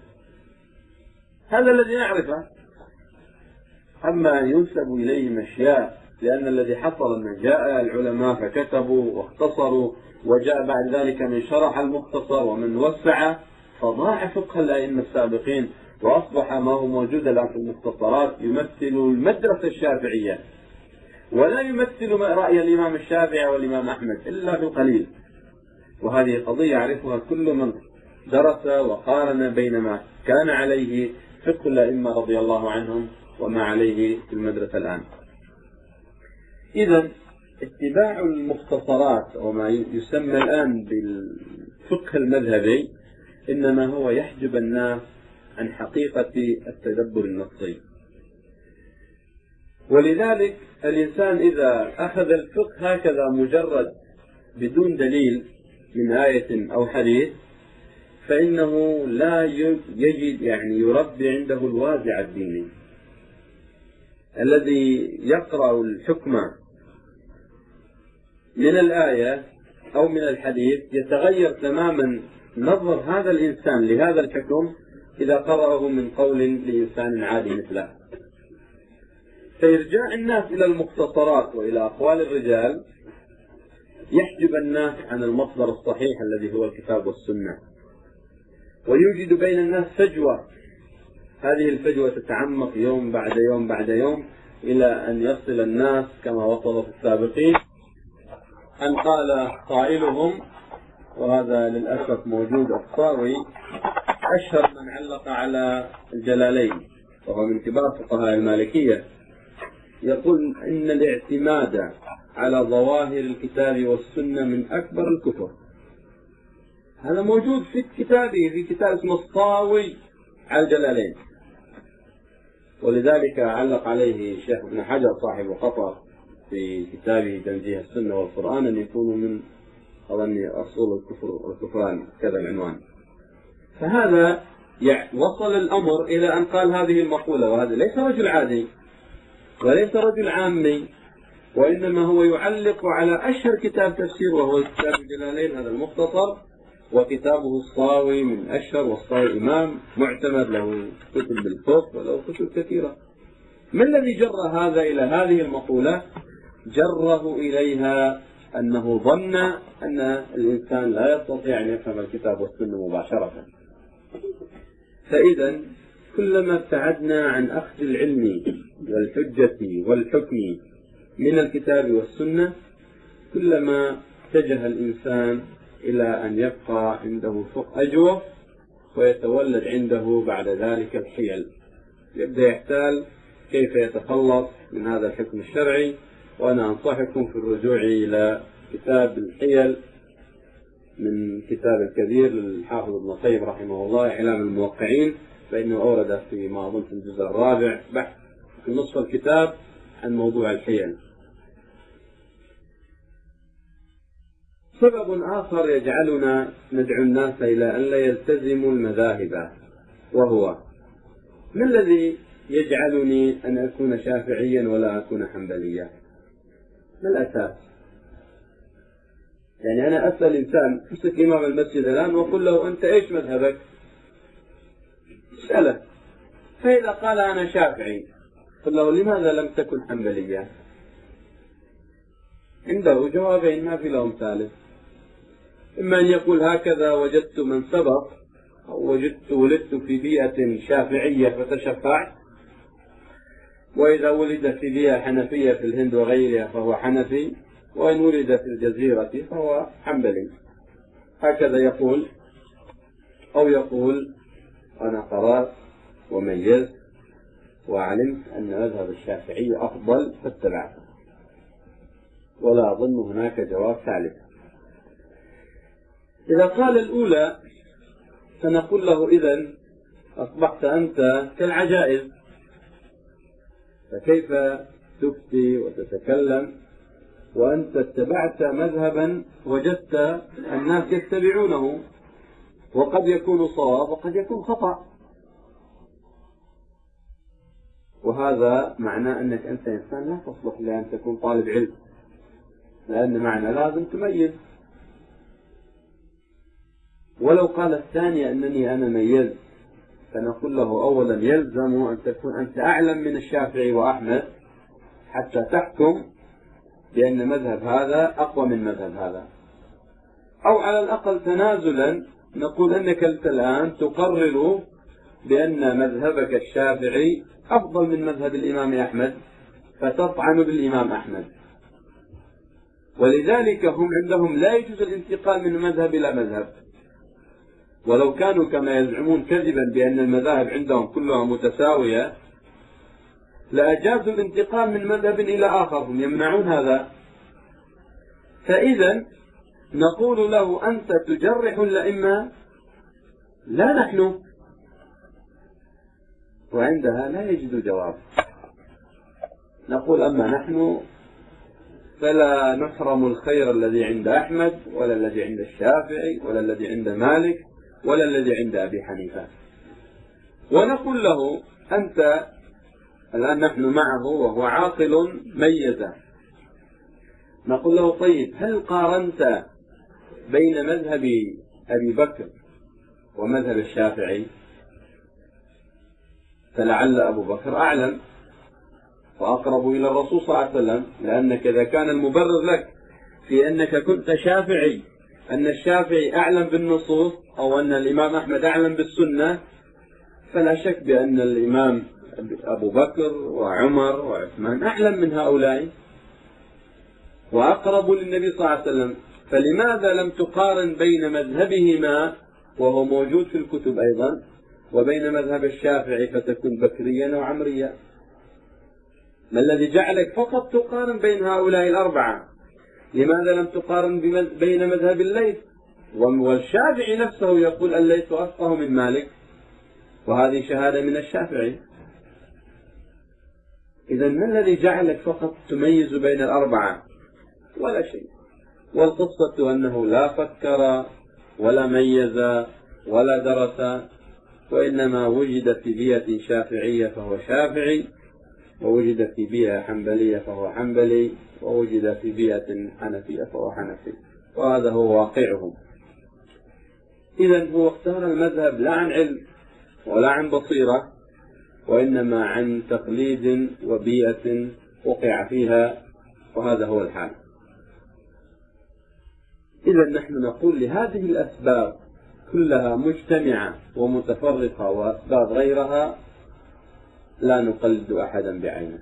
هذا الذي نعرفه. أما ينسب إليهم أشياء لأن الذي حصل أن جاء العلماء فكتبوا واختصروا، وجاء بعد ذلك من شرح المختصر ومن وسع، فضاع فقه الأئمة السابقين، وأصبح ما هو موجود الآن في المختصرات يمثل المدرسة الشافعية ولا يمثل رأي الإمام الشافعي والإمام أحمد إلا في القليل. وهذه قضية يعرفها كل من درس وقارن بين ما كان عليه فقه الأئمة رضي الله عنهم وما عليه في المدرسة الآن. إذن اتباع المختصرات وما يسمى الآن بالفقه المذهبي إنما هو يحجب الناس عن حقيقة التدبر النصي. ولذلك الإنسان إذا أخذ الفقه هكذا مجرد بدون دليل من آية أو حديث فإنه لا يجد يعني يربي عنده الوازع الديني الذي يقرأ الحكم من الآية أو من الحديث يتغير تماما نظر هذا الإنسان لهذا الحكم إذا قرأه من قول لإنسان عادي مثله. فإرجاع الناس إلى المختصرات وإلى أقوال الرجال يحجب الناس عن المصدر الصحيح الذي هو الكتاب والسنة، ويوجد بين الناس فجوة، هذه الفجوة تتعمق يوم بعد يوم بعد يوم إلى أن يصل الناس كما وصل في السابقين أن قال قائلهم، وهذا للأسف موجود الصاوي أشهر من علق على الجلالين وهو من كبار فقهاء المالكية، يقول إن الاعتماد على ظواهر الكتاب والسنة من أكبر الكفر. هذا موجود في كتابه، في كتاب اسمه الصاوي على الجلالين، ولذلك علق عليه الشيخ ابن حجر صاحب قطر في كتابه تنزيه السنة والقرآن أن يكونوا من أظن أصول الكفر والكفران كذا العنوان. فهذا يعني وصل الأمر إلى أن قال هذه المقولة، وهذا ليس رجل عادي وليس رجل عامي، وإنما هو يعلق على أشهر كتاب تفسير وهو كتاب الجلالين هذا المختصر، وكتابه الصاوي من أشهر، والصاوي إمام معتمد له كتب بالفقه وله كتب كثيرة. ما الذي جر هذا إلى هذه المقولة؟ جره إليها أنه ظن أن الإنسان لا يستطيع أن يفهم الكتاب والسنة مباشرة. فإذا كلما ابتعدنا عن أخذ العلم والحجة والحكم من الكتاب والسنة كلما اتجه الإنسان إلى أن يبقى عنده فقه أجوف، ويتولد عنده بعد ذلك الحيل، يبدأ يحتال كيف يتخلص من هذا الحكم الشرعي. وأنا أنصحكم في الرجوع إلى كتاب الحيل من كتاب الكبير للحافظ ابن القيم رحمه الله إعلام الموقعين، فإنه أورد في ما أظن في الجزء الرابع بحث في نصف الكتاب عن موضوع الحيل. سبب آخر يجعلنا ندعو الناس إلى أن لا يلتزموا المذاهب، وهو ما الذي يجعلني أن أكون شافعيا ولا أكون حنبليا؟ ما الأساس؟ يعني أنا أسأل إنسان امسك إمام المسجد الآن وأقول له أنت إيش مذهبك؟ اسأله، فإذا قال أنا شافعي قل له لماذا لم تكن حنبليا؟ عنده جوابين ما في لهم ثالث، إما أن يقول هكذا وجدت من سبق، أو وجدت ولدت في بيئة شافعية فتشفعت، وإذا ولد في بيئة حنفية في الهند وغيرها فهو حنفي، وإن ولد في الجزيرة فهو حنبلي. هكذا يقول، أو يقول أنا قرأت وميزت وعلمت أن مذهب الشافعي أفضل فاتبعته، ولا أظن هناك جواب ثالث. إذا قال الأولى فنقول له إذن أصبحت أنت كالعجائز، فكيف تفتي وتتكلم وأنت اتبعت مذهبا وجدت الناس يتبعونه، وقد يكون صواب وقد يكون خطأ، وهذا معناه أنك أنت إنسان لا تصلح لأن تكون طالب علم، لأن معنى لازم تميز. ولو قال الثانية أنني أنا ميز فنقول له أولا يلزم أن تكون أنت أعلم من الشافعي وأحمد حتى تحكم بأن مذهب هذا أقوى من مذهب هذا، أو على الأقل تنازلا نقول أنك أنت الآن تقرر بأن مذهبك الشافعي أفضل من مذهب الإمام أحمد فتطعن بالإمام أحمد. ولذلك هم عندهم لا يجوز الانتقال من مذهب إلى مذهب، ولو كانوا كما يزعمون كذبا بأن المذاهب عندهم كلها متساوية لأجازوا الانتقال من مذهب إلى آخر، هم يمنعون هذا. فإذا نقول له أنت تجرح الأئمة لا نحن، وعندها لا يجد جواب. نقول أما نحن فلا نحرم الخير الذي عند أحمد ولا الذي عند الشافعي ولا الذي عند مالك ولا الذي عند أبي حنيفة، ونقول له أنت الآن نحن معه وهو عاقل ميزة، نقول له طيب هل قارنت بين مذهب أبي بكر ومذهب الشافعي؟ فلعل أبو بكر أعلم وأقرب إلى الرسول صلى الله عليه وسلم، لأنك إذا كان المبرر لك في أنك كنت شافعي أن الشافعي أعلم بالنصوص أو أن الإمام أحمد أعلم بالسنة، فلا شك بأن الإمام أبو بكر وعمر وعثمان أعلم من هؤلاء وأقرب للنبي صلى الله عليه وسلم، فلماذا لم تقارن بين مذهبهما وهو موجود في الكتب أيضا وبين مذهب الشافعي فتكون بكريا وعمريا؟ ما الذي جعلك فقط تقارن بين هؤلاء الأربعة؟ لماذا لم تقارن بين مذهب الليث؟ والشافعي نفسه يقول الليث أفقه من مالك، وهذه شهادة من الشافعي. إذا ما الذي جعلك فقط تميز بين الأربعة؟ ولا شيء. والقصة أنه لا فكر ولا ميز ولا درس، وإنما وجد في بيئة شافعية فهو شافعي، ووجد في بيئة حنبلية فهو حنبلي، ووجد في بيئة حنفية فهو حنفي، وهذا هو واقعهم. إذن هو اختار المذهب لا عن علم ولا عن بصيرة، وإنما عن تقليد وبيئة وقع فيها، وهذا هو الحال. إذن نحن نقول لهذه الأسباب كلها مجتمعة ومتفرقة وأسباب غيرها لا نقلد أحدا بعينه،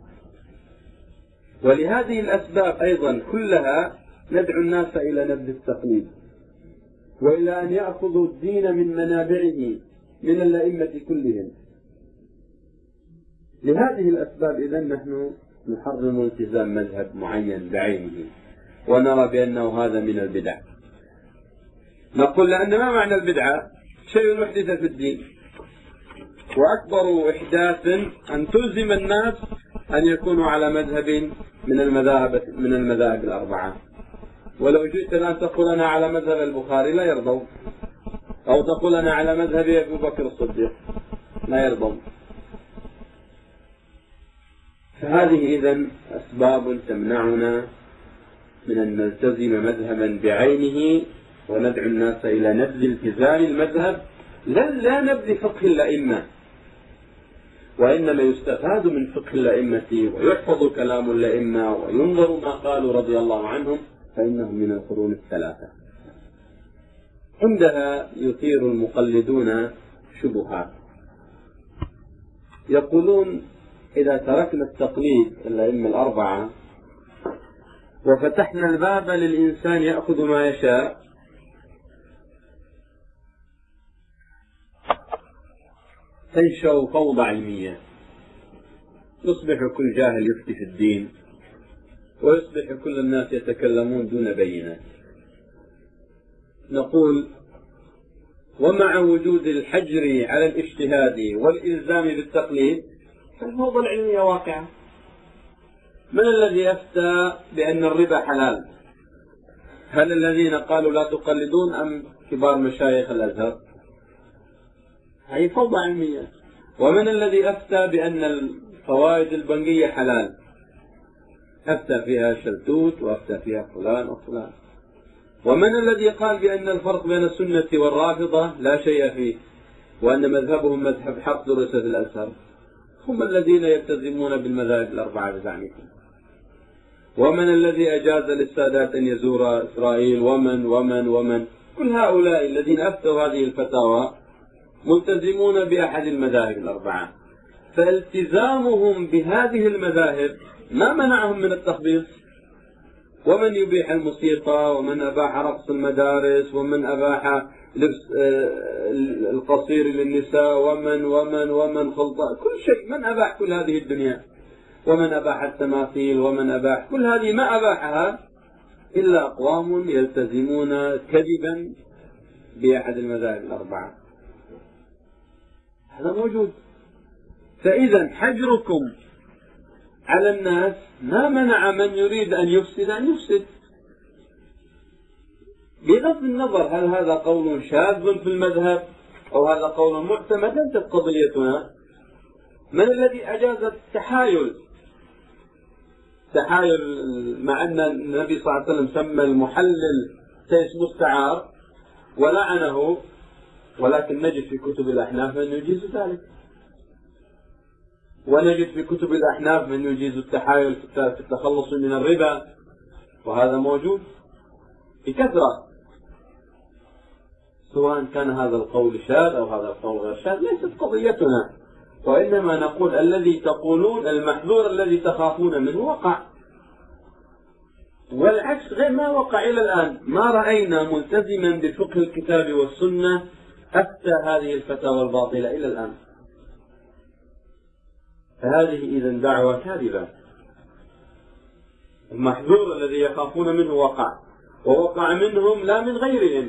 ولهذه الأسباب أيضا كلها ندعو الناس إلى نبذ التقليد وإلى أن يأخذوا الدين من منابعه من الأئمة كلهم. لهذه الأسباب إذن نحن نحرم التزام مذهب معين بعينه ونرى بأنه هذا من البدع. نقول لأن ما معنى البدعة؟ شيء محدث في الدين، وأكبر إحداث أن تلزم الناس أن يكونوا على مذهب من المذاهب من المذاهب الأربعة. ولو جئت الآن تقول أنا على مذهب البخاري لا يرضون، أو تقول أنا على مذهب أبي بكر الصديق لا يرضون. فهذه إذن أسباب تمنعنا من أن نلتزم مذهبا بعينه وندعو الناس إلى نبذ التزام المذهب، لا, لا نبذ فقه الأئمة، وإنما يستفاد من فقه الأئمة ويحفظ كلام الأئمة وينظر ما قالوا رضي الله عنهم، فإنهم من القرون الثلاثة. عندها يثير المقلدون شبهات، يقولون إذا تركنا التقليد الأئمة الأربعة وفتحنا الباب للإنسان يأخذ ما يشاء، تنشأ فوضى علمية، يصبح كل جاهل يفتي في الدين، ويصبح كل الناس يتكلمون دون بينة. نقول ومع وجود الحجر على الاجتهاد والإلزام بالتقليد فالفوضى العلمية واقعة. من الذي أفتى بأن الربا حلال؟ هل الذين قالوا لا تقلدون أم كبار مشايخ الأزهر؟ هي فوضى علمية. ومن الذي أفتى بأن الفوائد البنكية حلال؟ أفتى فيها شلتوت وأفتى فيها فلان وفلان. ومن الذي قال بأن الفرق بين السنة والرافضة لا شيء فيه وأن مذهبهم مذهب حق درس الأزهر؟ هم الذين يلتزمون بالمذاهب الأربعة بزعمهم. ومن الذي أجاز للسادات أن يزور إسرائيل؟ ومن ومن ومن كل هؤلاء الذين أفتوا هذه الفتاوى ملتزمون بأحد المذاهب الأربعة، فالتزامهم بهذه المذاهب ما منعهم من التخبيص. ومن يبيح الموسيقى، ومن أباح رقص المدارس، ومن أباح لبس القصير للنساء، ومن ومن ومن خلطة كل شيء، من أباح كل هذه الدنيا، ومن أباح التماثيل، ومن أباح كل هذه ما أباحها إلا أقوام يلتزمون كذبا بأحد المذاهب الأربعة. هذا موجود. فإذا حجركم على الناس ما منع من يريد أن يفسد أن يفسد، بغض النظر هل هذا قول شاذ في المذهب أو هذا قول معتمد. ليست قضيتنا من الذي أجاز التحايل. تحايل مع أن النبي صلى الله عليه وسلم سمى المحلل سيس مستعار ولعنه، ولكن نجد في كتب الأحناف من يجيز ذلك، ونجد في كتب الأحناف من يجيز التحايل في التخلص من الربا، وهذا موجود بكثرة، سواء كان هذا القول شاذ أو هذا القول غير شاذ. ليست قضيتنا، وإنما نقول الذي تقولون المحذور الذي تخافون منه وقع، والعكس غير ما وقع إلى الآن. ما رأينا ملتزما بفقه الكتاب والسنة أفتى هذه الفتاوى الباطلة إلى الآن. فهذه إذن دعوة كاذبة. المحذور الذي يخافون منه وقع، ووقع منهم لا من غيرهم.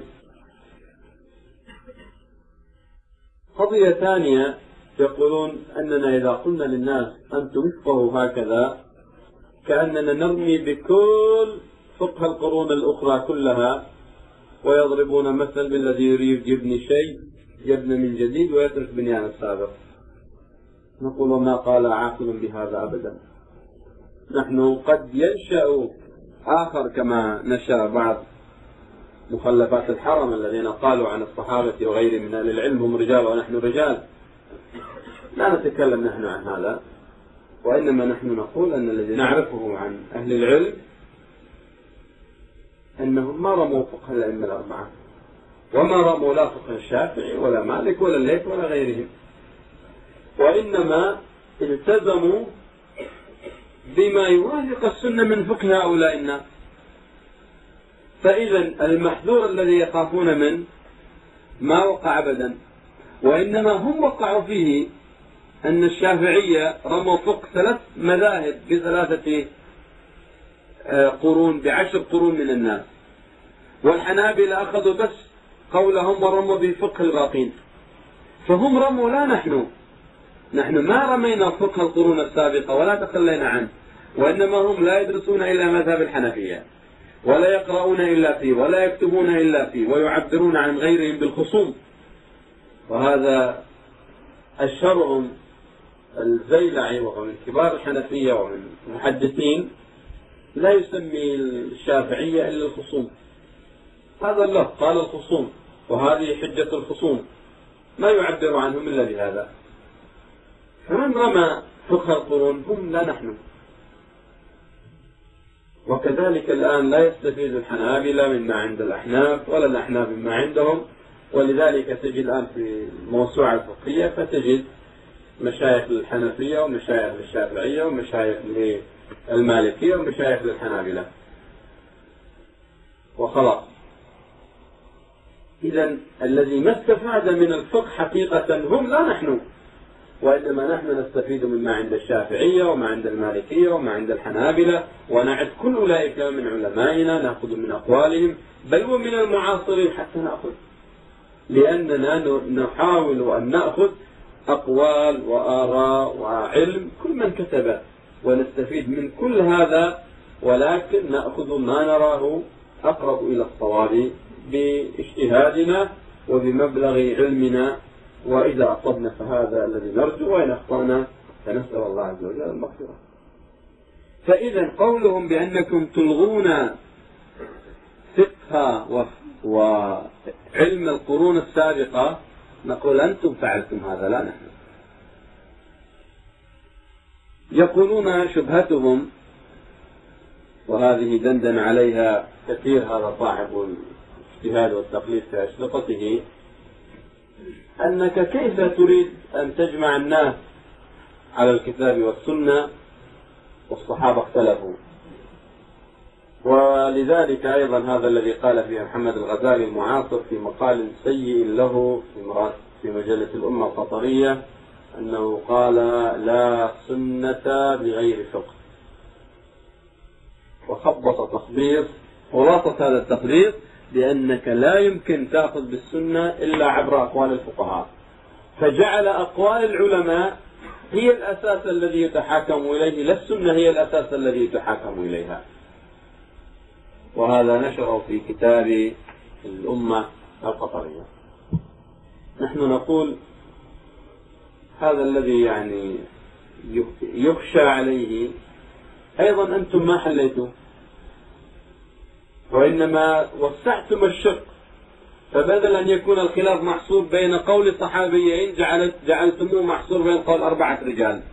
قضية ثانية يقولون أننا إذا قلنا للناس أنتم افقهوا هكذا كأننا نرمي بكل فقه القرون الأخرى كلها، ويضربون مثل بالذي يريد يبني شيء يبنى من جديد ويترك بنيان السابق. نقول ما قال عاقل بهذا أبدا. نحن قد ينشأ آخر كما نشأ بعض مخلفات الحرم الذين قالوا عن الصحابة وغيرهم من أهل العلم هم رجال ونحن رجال. لا نتكلم نحن عن هذا، وإنما نحن نقول أن الذي نعرفه عن أهل العلم أنهم ما رموا فقه الأئمة الأربعة، وما رموا لا فقه الشافعي ولا مالك ولا الليث ولا غيرهم، وإنما التزموا بما يوافق السنة من فقه هؤلاء الناس. فإذا المحذور الذي يخافون منه ما وقع أبدا، وإنما هم وقعوا فيه أن الشافعية رموا فوق ثلاث مذاهب بثلاثة قرون بعشر قرون من الناس، والحنابلة أخذوا بس قولهم ورموا بفقه الباقين. فهم رموا لا نحن. نحن ما رمينا فقه القرون السابقة ولا تخلينا عنه، وإنما هم لا يدرسون إلا مذهب الحنفية، ولا يقرؤون إلا فيه، ولا يكتبون إلا فيه، ويعبرون عن غيرهم بالخصوم. وهذا الشرع الزيلعي وهو من كبار الحنفية ومن المحدثين لا يسمي الشافعية إلا الخصوم. هذا الله قال الخصوم، وهذه حجة الخصوم، ما يعبر عنهم إلا بهذا. فمن رمى فقه القرون هم لا نحن. وكذلك الآن لا يستفيد الحنابلة مما عند الأحناف ولا الأحناف مما عندهم، ولذلك تجد الآن في الموسوعة الفقهية فتجد مشايخ للحنفية ومشايخ للشافعية ومشايخ للمالكية ومشايخ للحنابلة وخلاص. إذن الذي ما استفاد من الفقه حقيقة هم لا نحن، وإنما نحن نستفيد مما عند الشافعية وما عند المالكية وما عند الحنابلة، ونعد كل أولئك من علمائنا نأخذ من أقوالهم بل ومن المعاصرين حتى نأخذ، لأننا نحاول أن نأخذ أقوال وآراء وعلم كل من كتب ونستفيد من كل هذا، ولكن نأخذ ما نراه أقرب إلى الصواب باجتهادنا وبمبلغ علمنا، وإذا أصبنا فهذا الذي نرجو، وإن أخطأنا فنسأل الله عز وجل المغفرة. فإذا قولهم بأنكم تلغون فقه وعلم القرون السابقة نقول أنتم فعلتم هذا لا نحن. يقولون شبهتهم، وهذه دندن عليها كثير هذا صاحب الاجتهاد والتقليد في أشرطته، أنك كيف تريد أن تجمع الناس على الكتاب والسنة والصحابة اختلفوا. ولذلك أيضا هذا الذي قال فيه محمد الغزالي المعاصر في مقال سيء له في مجلة الأمة القطرية أنه قال لا سنة بغير فقه، وخبط تخبيط. خلاصة هذا التخبيط بأنك لا يمكن تأخذ بالسنة إلا عبر أقوال الفقهاء، فجعل أقوال العلماء هي الأساس الذي يتحاكم إليه، لا السنة هي الأساس الذي يتحاكم إليها. وهذا نشره في كتاب الأمة القطرية. نحن نقول هذا الذي يعني يخشى عليه أيضا أنتم ما حليتوا، وإنما وسعتم الشق، فبدل أن يكون الخلاف محصور بين قول صحابيين جعلت جعلتموه محصور بين قول أربعة رجال.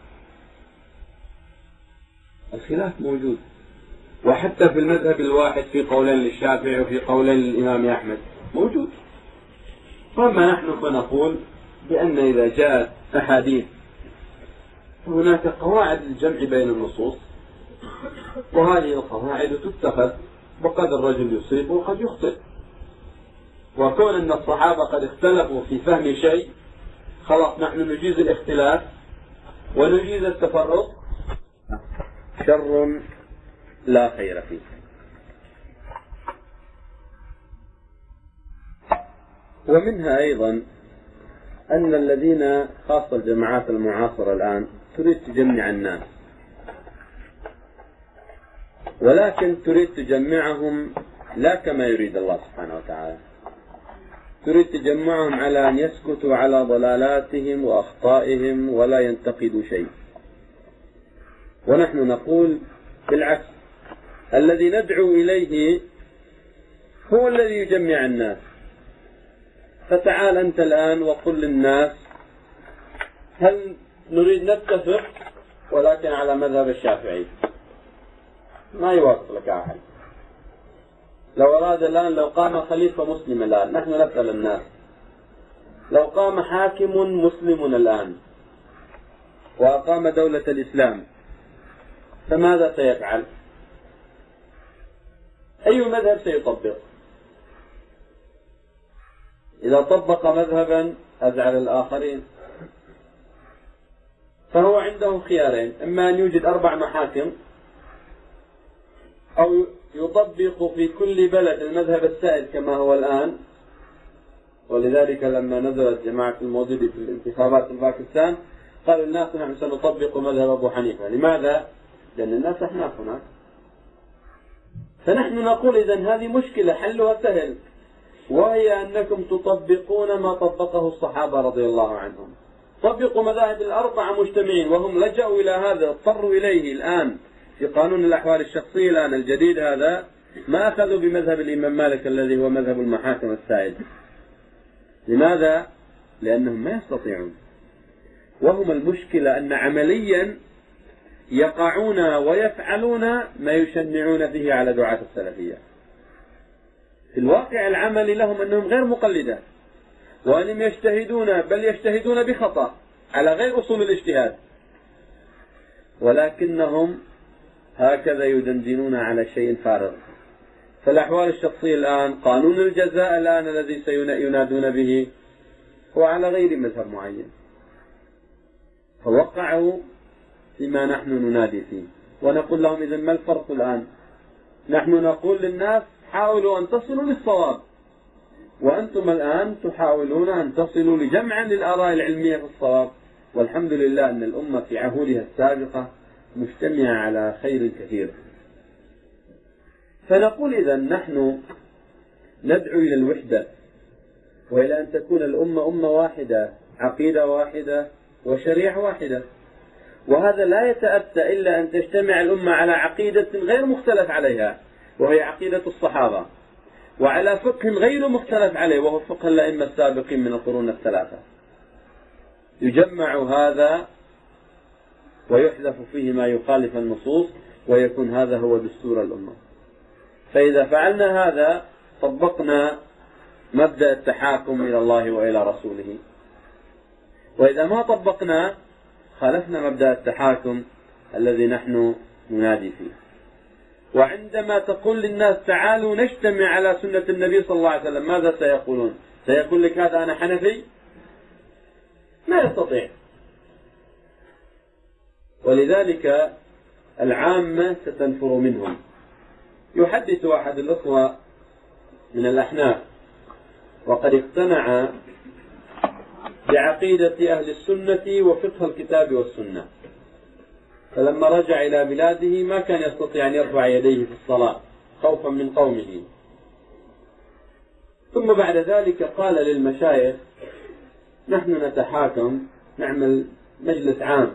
الخلاف موجود، وحتى في المذهب الواحد في قولين للشافعي وفي قولين للإمام أحمد موجود. وأما نحن فنقول بأن إذا جاءت أحاديث هناك قواعد للجمع بين النصوص، وهذه القواعد تتخذ، وقد الرجل يصيب وقد يخطئ. وكون أن الصحابة قد اختلفوا في فهم شيء، خلاص نحن نجيز الاختلاف ونجيز التفرق، شر لا خير فيه. ومنها أيضا أن الذين خاصة الجماعات المعاصرة الآن تريد تجمع الناس، ولكن تريد تجمعهم لا كما يريد الله سبحانه وتعالى، تريد تجمعهم على أن يسكتوا على ضلالاتهم وأخطائهم ولا ينتقدوا شيء. ونحن نقول بالعكس، الذي ندعو إليه هو الذي يجمع الناس. فتعال أنت الآن وقل للناس هل نريد نتفق ولكن على مذهب الشافعي، ما يوافق لك أحد. لو أراد الآن، لو قام خليفة مسلم الآن، نحن نسأل الناس لو قام حاكم مسلم الآن وأقام دولة الإسلام فماذا سيفعل؟ أي مذهب سيطبق؟ إذا طبق مذهبا أزعل الآخرين. فهو عنده خيارين، إما أن يوجد أربع محاكم، أو يطبق في كل بلد المذهب السائد كما هو الآن. ولذلك لما نزلت جماعة الموجودة في الانتخابات في باكستان قالوا الناس نحن سنطبق مذهب أبو حنيفة. لماذا؟ لأن الناس أحناف هناك. فنحن نقول إذن هذه مشكلة حلها سهل، وهي أنكم تطبقون ما طبقه الصحابة رضي الله عنهم. طبقوا مذاهب الأربعة مجتمعين، وهم لجأوا إلى هذا، اضطروا إليه الآن في قانون الأحوال الشخصية الآن الجديد هذا. ما أخذوا بمذهب الإمام مالك الذي هو مذهب المحاكم السائد. لماذا؟ لأنهم ما يستطيعون. وهم المشكلة أن عمليا يقعون ويفعلون ما يشنعون به على دعاة السلفية. في الواقع العملي لهم أنهم غير مقلدة، وأنهم يجتهدون، بل يجتهدون بخطأ على غير أصول الاجتهاد، ولكنهم هكذا يدندنون على شيء فارغ. فالأحوال الشخصية الآن، قانون الجزاء الآن الذي سينادون به هو على غير مذهب معين، فوقعوا فيما نحن ننادي فيه. ونقول لهم إذن ما الفرق الآن؟ نحن نقول للناس حاولوا أن تصلوا للصواب، وأنتم الآن تحاولون أن تصلوا لجمع للآراء العلمية في الصواب. والحمد لله أن الأمة في عهودها السابقة مجتمعة على خير كثير. فنقول إذن نحن ندعو إلى الوحدة، وإلى أن تكون الأمة أمة واحدة، عقيدة واحدة وشريعة واحدة. وهذا لا يتأتى إلا أن تجتمع الأمة على عقيدة غير مختلف عليها، وهي عقيدة الصحابة، وعلى فقه غير مختلف عليه، وهو فقه الأئمة السابقين من القرون الثلاثة. يجمع هذا ويحذف فيه ما يخالف النصوص، ويكون هذا هو دستور الأمة. فإذا فعلنا هذا طبقنا مبدأ التحاكم إلى الله وإلى رسوله. وإذا ما طبقنا خالفنا مبدأ التحاكم الذي نحن ننادي فيه. وعندما تقول للناس تعالوا نجتمع على سنة النبي صلى الله عليه وسلم، ماذا سيقولون؟ سيقول لك هذا أنا حنفي؟ ما يستطيع. ولذلك العامة ستنفر منهم. يحدث أحد الأخوة من الأحناف وقد اقتنع بعقيدة أهل السنة وفقه الكتاب والسنة. فلما رجع إلى بلاده ما كان يستطيع أن يرفع يديه في الصلاة خوفا من قومه. ثم بعد ذلك قال للمشايخ: نحن نتحاكم، نعمل مجلس عام،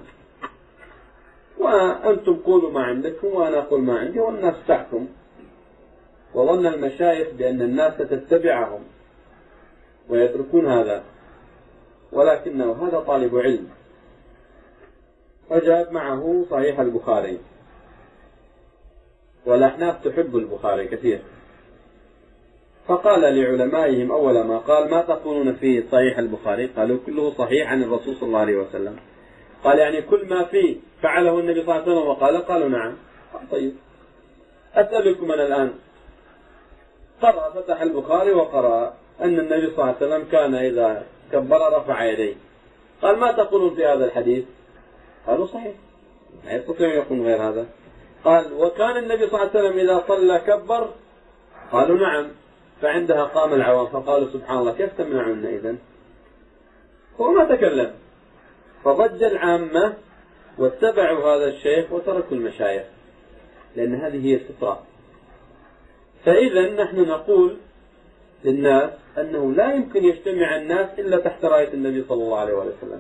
وأنتم قولوا ما عندكم وأنا أقول ما عندي والناس تحكم. وظن المشايخ بأن الناس تتبعهم ويتركون هذا، ولكنه هذا طالب علم، وجاب معه صحيح البخاري، والأحناف تحب البخاري كثير. فقال لعلمائهم أول ما قال: ما تقولون في صحيح البخاري؟ قالوا: كله صحيح عن الرسول صلى الله عليه وسلم. قال: يعني كل ما فيه فعله النبي صلى الله عليه وسلم وقال؟ قالوا: نعم. قال: طيب أسألكم أنا الآن، قرأ فتح البخاري وقرأ أن النبي صلى الله عليه وسلم كان إذا كبر رفع يديه. قال: ما تقولون في هذا الحديث؟ قالوا: صحيح، لا يستطيع أن يكون غير هذا. قال: وكان النبي صلى الله عليه وسلم إذا صلى كبر؟ قالوا: نعم. فعندها قام العوام فقالوا: سبحان الله، كيف تمنعون إذن؟ هو ما تكلم. فضج العامة واتبعوا هذا الشيخ وتركوا المشايخ، لأن هذه هي الفطرة. فإذا نحن نقول للناس أنه لا يمكن يجتمع الناس إلا تحت راية النبي صلى الله عليه وسلم،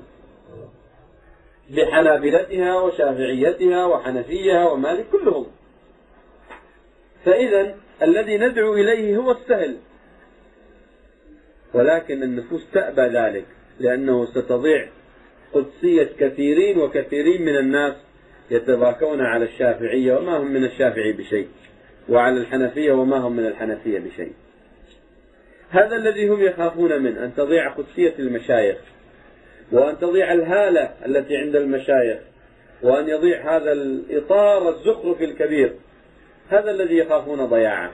بحنابلتها وشافعيتها وحنفيها ومالك كلهم. فإذا الذي ندعو إليه هو السهل، ولكن النفوس تأبى ذلك، لأنه ستضيع قدسية كثيرين وكثيرين من الناس يتباكون على الشافعية وما هم من الشافعي بشيء، وعلى الحنفية وما هم من الحنفية بشيء. هذا الذي هم يخافون منه، أن تضيع قدسية المشايخ، وأن تضيع الهالة التي عند المشايخ، وأن يضيع هذا الإطار الزخرفي الكبير. هذا الذي يخافون ضياعه.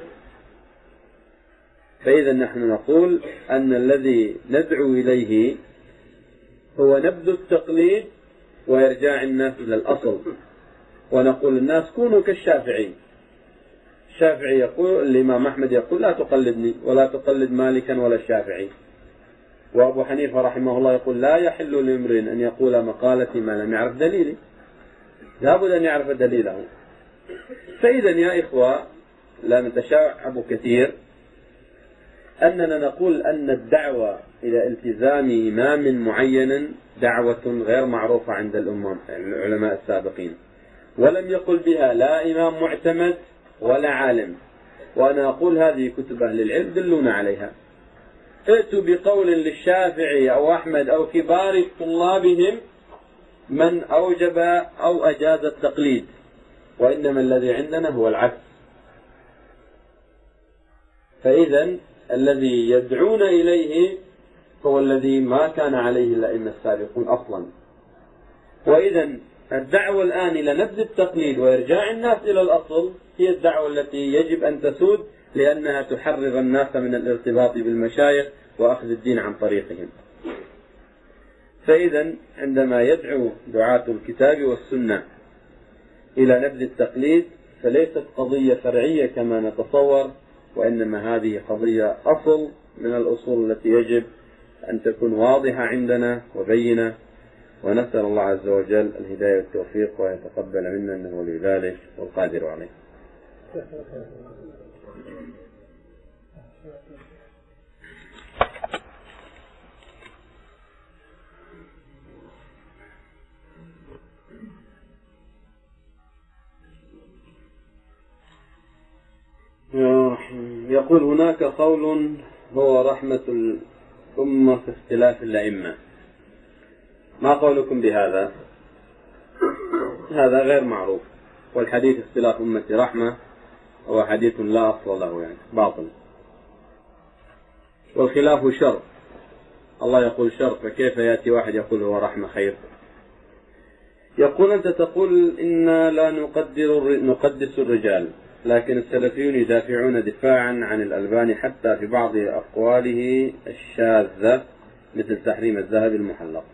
فإذا نحن نقول أن الذي ندعو إليه هو نبذ التقليد وإرجاع الناس إلى الأصل. ونقول الناس كونوا كالشافعي. الشافعي يقول، الإمام أحمد يقول: لا تقلدني ولا تقلد مالكا ولا الشافعي. وأبو حنيفة رحمه الله يقول: لا يحل لامرئ أن يقول مقالتي ما لم يعرف دليلي. لابد أن يعرف دليله. فإذا يا إخوة، لا نتشعب كثير أننا نقول أن الدعوة إلى التزام إمام معين دعوة غير معروفة عند الأمم العلماء السابقين، ولم يقل بها لا إمام معتمد ولا عالم. وأنا أقول هذه كتب أهل العلم دلونا عليها. ائتوا بقول للشافعي أو أحمد أو كبار طلابهم من أوجب أو أجاز التقليد، وإنما الذي عندنا هو العكس. فإذا الذي يدعون إليه هو الذي ما كان عليه الأئمة السابقون أصلا. وإذا الدعوة الآن إلى نبذ التقليد وإرجاع الناس إلى الأصل هي الدعوة التي يجب أن تسود، لأنها تحرر الناس من الارتباط بالمشايخ وأخذ الدين عن طريقهم. فإذا عندما يدعو دعاة الكتاب والسنة إلى نبذ التقليد فليست قضية فرعية كما نتصور، وإنما هذه قضية أصل من الأصول التي يجب أن تكون واضحة عندنا وبينة. ونسأل الله عز وجل الهداية والتوفيق ويتقبل منا إنه ولي ذلك والقادر عليه. يقول: هناك قول هو رحمة الأمة في اختلاف الأئمة، ما قولكم بهذا؟ هذا غير معروف، والحديث اختلاف أمتي رحمة هو حديث لا أصل له، يعني باطل. والخلاف شر، الله يقول شر، فكيف يأتي واحد يقول هو رحمة خير؟ يقول: أنت تقول إنا لا نقدر نقدس الرجال، لكن السلفيون يدافعون دفاعا عن الألباني حتى في بعض أقواله الشاذة مثل تحريم الذهب المحلق.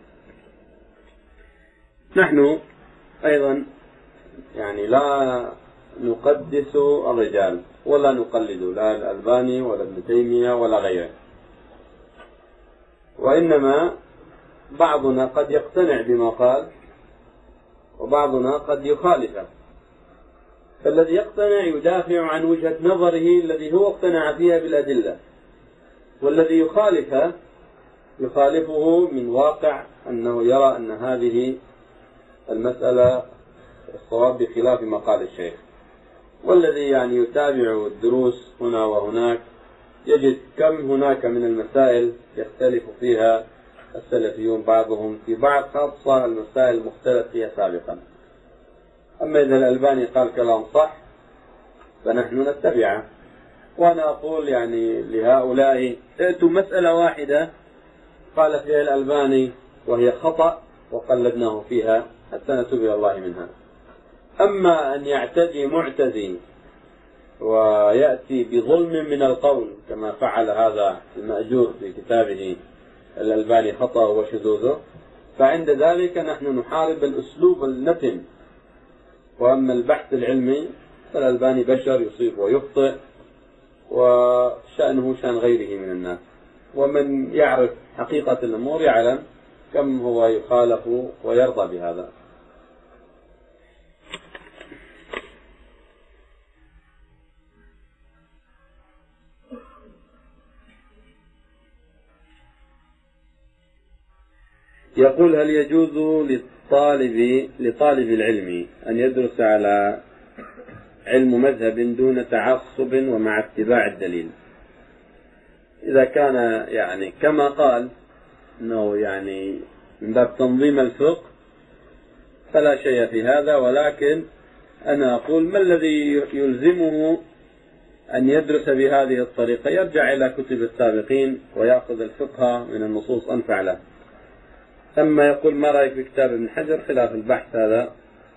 نحن أيضا يعني لا نقدس الرجال ولا نقلد لا الألباني ولا ابن تيمية ولا غيره، وإنما بعضنا قد يقتنع بما قال وبعضنا قد يخالفه، فالذي يقتنع يدافع عن وجهة نظره الذي هو اقتنع فيها بالأدلة، والذي يخالفه يخالفه من واقع أنه يرى أن هذه المسألة الصواب بخلاف ما قال الشيخ. والذي يعني يتابع الدروس هنا وهناك يجد كم هناك من المسائل يختلف فيها السلفيون بعضهم في بعض، خاصة المسائل المختلف فيها سابقا. أما إذا الألباني قال كلام صح فنحن نتبعه. وأنا أقول يعني لهؤلاء ائتوا مسألة واحدة قال فيها الألباني وهي خطأ وقلدناه فيها حتى نتوب إلى الله منها. أما أن يعتدي معتدي ويأتي بظلم من القول كما فعل هذا المأجور في كتابه الألباني خطأ وشذوذه، فعند ذلك نحن نحارب الأسلوب المتن. وأما البحث العلمي فالألباني بشر يصيب ويخطئ، وشأنه شأن غيره من الناس، ومن يعرف حقيقة الأمور يعلم كم هو يخالف ويرضى بهذا. يقول: هل يجوز للطالب لطالب العلم أن يدرس على علم مذهب دون تعصب ومع اتباع الدليل؟ إذا كان يعني كما قال أنه يعني من باب تنظيم الفقه فلا شيء في هذا، ولكن أنا أقول ما الذي يلزمه أن يدرس بهذه الطريقة؟ يرجع إلى كتب السابقين ويأخذ الفقه من النصوص أنفع له. أما يقول ما رأيك في كتاب ابن حجر خلاف البحث هذا.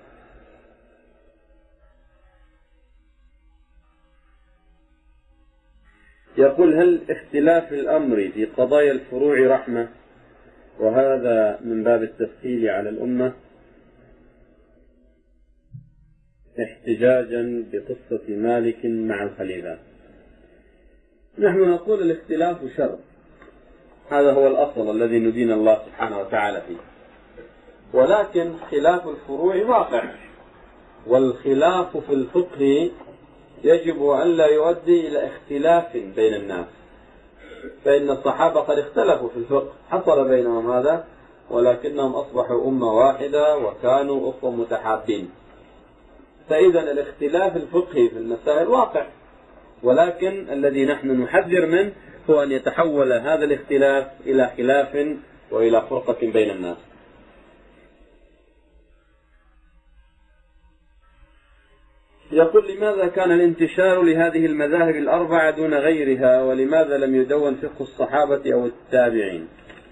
يقول: هل اختلاف الأمر في قضايا الفروع رحمة، وهذا من باب التسهيل على الأمة، احتجاجا بقصة مالك مع الخليفة؟ نحن نقول الاختلاف شر، هذا هو الأصل الذي ندين الله سبحانه وتعالى فيه، ولكن خلاف الفروع واقع، والخلاف في الفقه يجب أن لا يؤدي إلى اختلاف بين الناس، فإن الصحابة قد اختلفوا في الفقه حصل بينهم هذا، ولكنهم أصبحوا أمة واحدة وكانوا أخوة متحابين. فإذا الاختلاف الفقهي في المسائل واقع، ولكن الذي نحن نحذر منه هو أن يتحول هذا الاختلاف إلى خلاف وإلى فرقة بين الناس. يقول: لماذا كان الانتشار لهذه المذاهب الأربعة دون غيرها، ولماذا لم يدون فقه الصحابة أو التابعين؟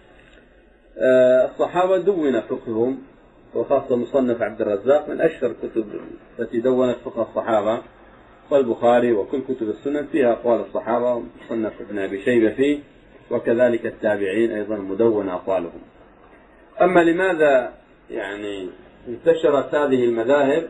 الصحابة دون فقههم، وخاصة مصنف عبد الرزاق من أشهر الكتب التي دونت فقه الصحابة، والبخاري وكل كتب السنن فيها أقوال الصحابة، مصنف ابن أبي شيبة فيه، وكذلك التابعين أيضا مدون أقوالهم. أما لماذا يعني انتشرت هذه المذاهب،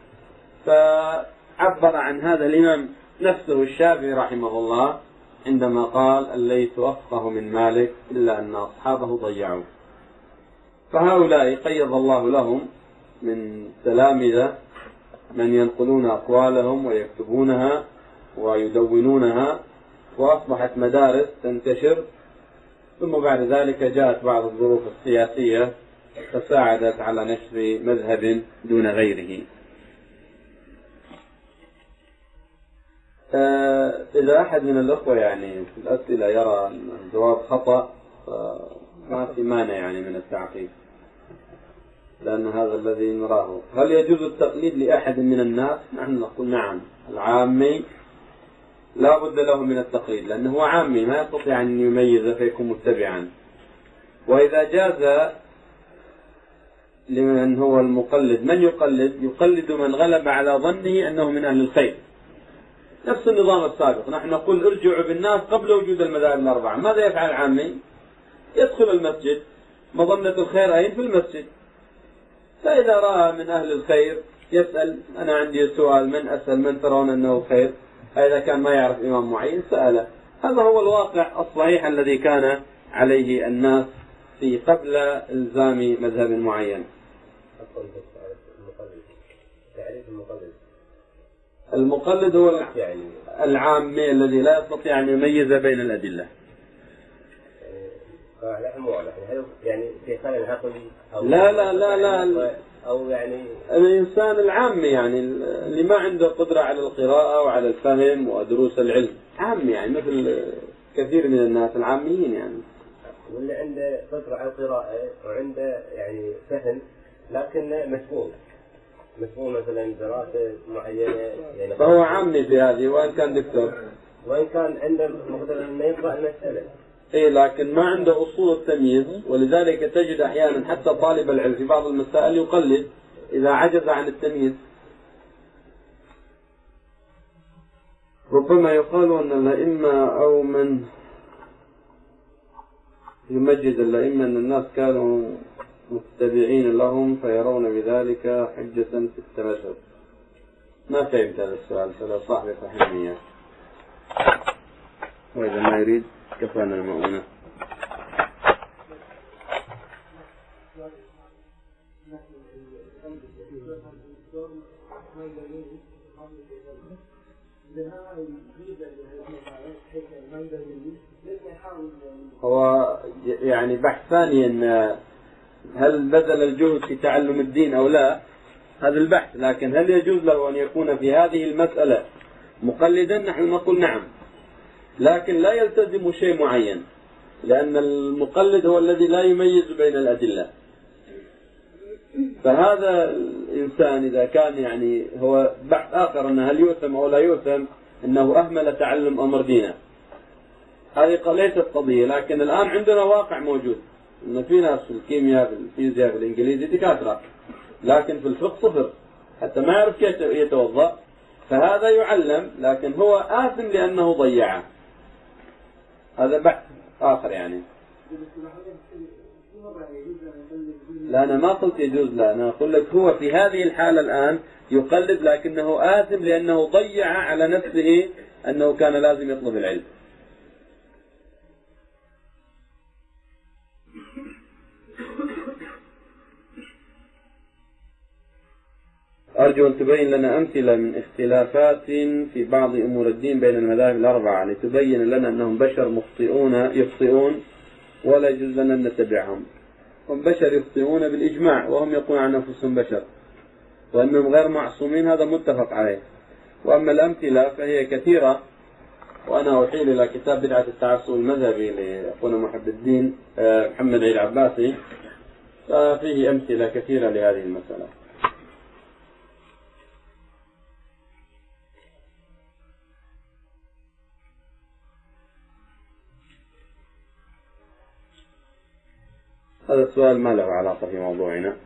فعبر عن هذا الإمام نفسه الشافعي رحمه الله عندما قال: الليث أفقه من مالك إلا أن أصحابه ضيعوا. فهؤلاء قيض الله لهم من تلامذة من ينقلون أقوالهم ويكتبونها ويدونونها، وأصبحت مدارس تنتشر. ثم بعد ذلك جاءت بعض الظروف السياسية فساعدت على نشر مذهب دون غيره. إذا أحد من الأخوة يعني في الأسئلة يرى أن الجواب خطأ فما في مانع يعني من التعقيب، لأن هذا الذي نراه. هل يجوز التقليد لأحد من الناس؟ نحن نقول نعم، العامي لا بد له من التقليد، لأنه هو عامي ما يستطيع أن يميز فيكون متبعا. وإذا جاز لمن هو المقلد من يقلد، يقلد من غلب على ظنه أنه من أهل الخير، نفس النظام السابق. نحن نقول ارجعوا بالناس قبل وجود المذاهب الأربعة. ماذا يفعل العامي؟ يدخل المسجد، مظنة الخير أين؟ في المسجد. فإذا رأى من أهل الخير يسأل: أنا عندي سؤال، من أسأل؟ من ترون أنه خير؟ إذا كان ما يعرف إمام معين سأله. هذا هو الواقع الصحيح الذي كان عليه الناس نفسه قبل إلزام مذهب معين. المقلد هو العامي الذي لا يستطيع أن يميز بين الأدلة. يعني في خلل عقلي أو لا لا لا لا أو يعني الإنسان العامي يعني اللي ما عنده قدرة على القراءة وعلى الفهم ودروس العلم، عامي يعني مثل كثير من الناس العاميين يعني. واللي عنده قدرة على القراءة وعنده يعني فهم لكن مسؤول مسؤول مثلا دراسة معينة يعني فهو عامي في هذه وإن كان دكتور وإن كان عنده مقدرة إنه يقرأ المسألة. إيه لكن ما عنده أصول التمييز، ولذلك تجد أحيانا حتى طالب العلم في بعض المسائل يقلد إذا عجز عن التمييز. ربما يقال أن الأئمة أو من يمجد الأئمة أن الناس كانوا متبعين لهم فيرون بذلك حجة في التمذهب. ما فهمت هذا السؤال، فلو صاحبي فهمني إياه، وإذا ما يريد كفانا المؤونة. هو يعني بحث ثاني أن هل بذل الجهد في تعلم الدين أو لا، هذا البحث، لكن هل يجوز له أن يكون في هذه المسألة مقلدا؟ نحن نقول نعم، لكن لا يلتزم شيء معين، لأن المقلد هو الذي لا يميز بين الأدلة. فهذا الإنسان إذا كان يعني هو بحث آخر أنه هل يؤثم أو لا يؤثم أنه أهمل تعلم أمر دينه، هذه ليست قضية. لكن الآن عندنا واقع موجود أن في ناس في الكيمياء في الفيزياء في الإنجليزي دكاترة، لكن في الفقه صفر، حتى ما يعرف كيف يتوضأ، فهذا يعلم لكن هو آثم لأنه ضيعه. هذا بحث آخر يعني. لا أنا ما قلت يجوز، لا أنا أقول لك هو في هذه الحالة الآن يقلد لكنه آثم لأنه ضيع على نفسه أنه كان لازم يطلب العلم. أرجو أن تبين لنا أمثلة من اختلافات في بعض أمور الدين بين المذاهب الأربعة لتبين لنا أنهم بشر مخطئون يخطئون ولا يجوز لنا أن نتبعهم. هم بشر يخطئون بالإجماع وهم يقولون عن أنفسهم بشر، وأنهم غير معصومين، هذا متفق عليه. وأما الأمثلة فهي كثيرة، وأنا أحيل إلى كتاب بدعة التعصب المذهبي لأخونا محب الدين محمد عيد عباسي، ففيه أمثلة كثيرة لهذه المسألة. هذا السؤال ما له علاقة في موضوعنا.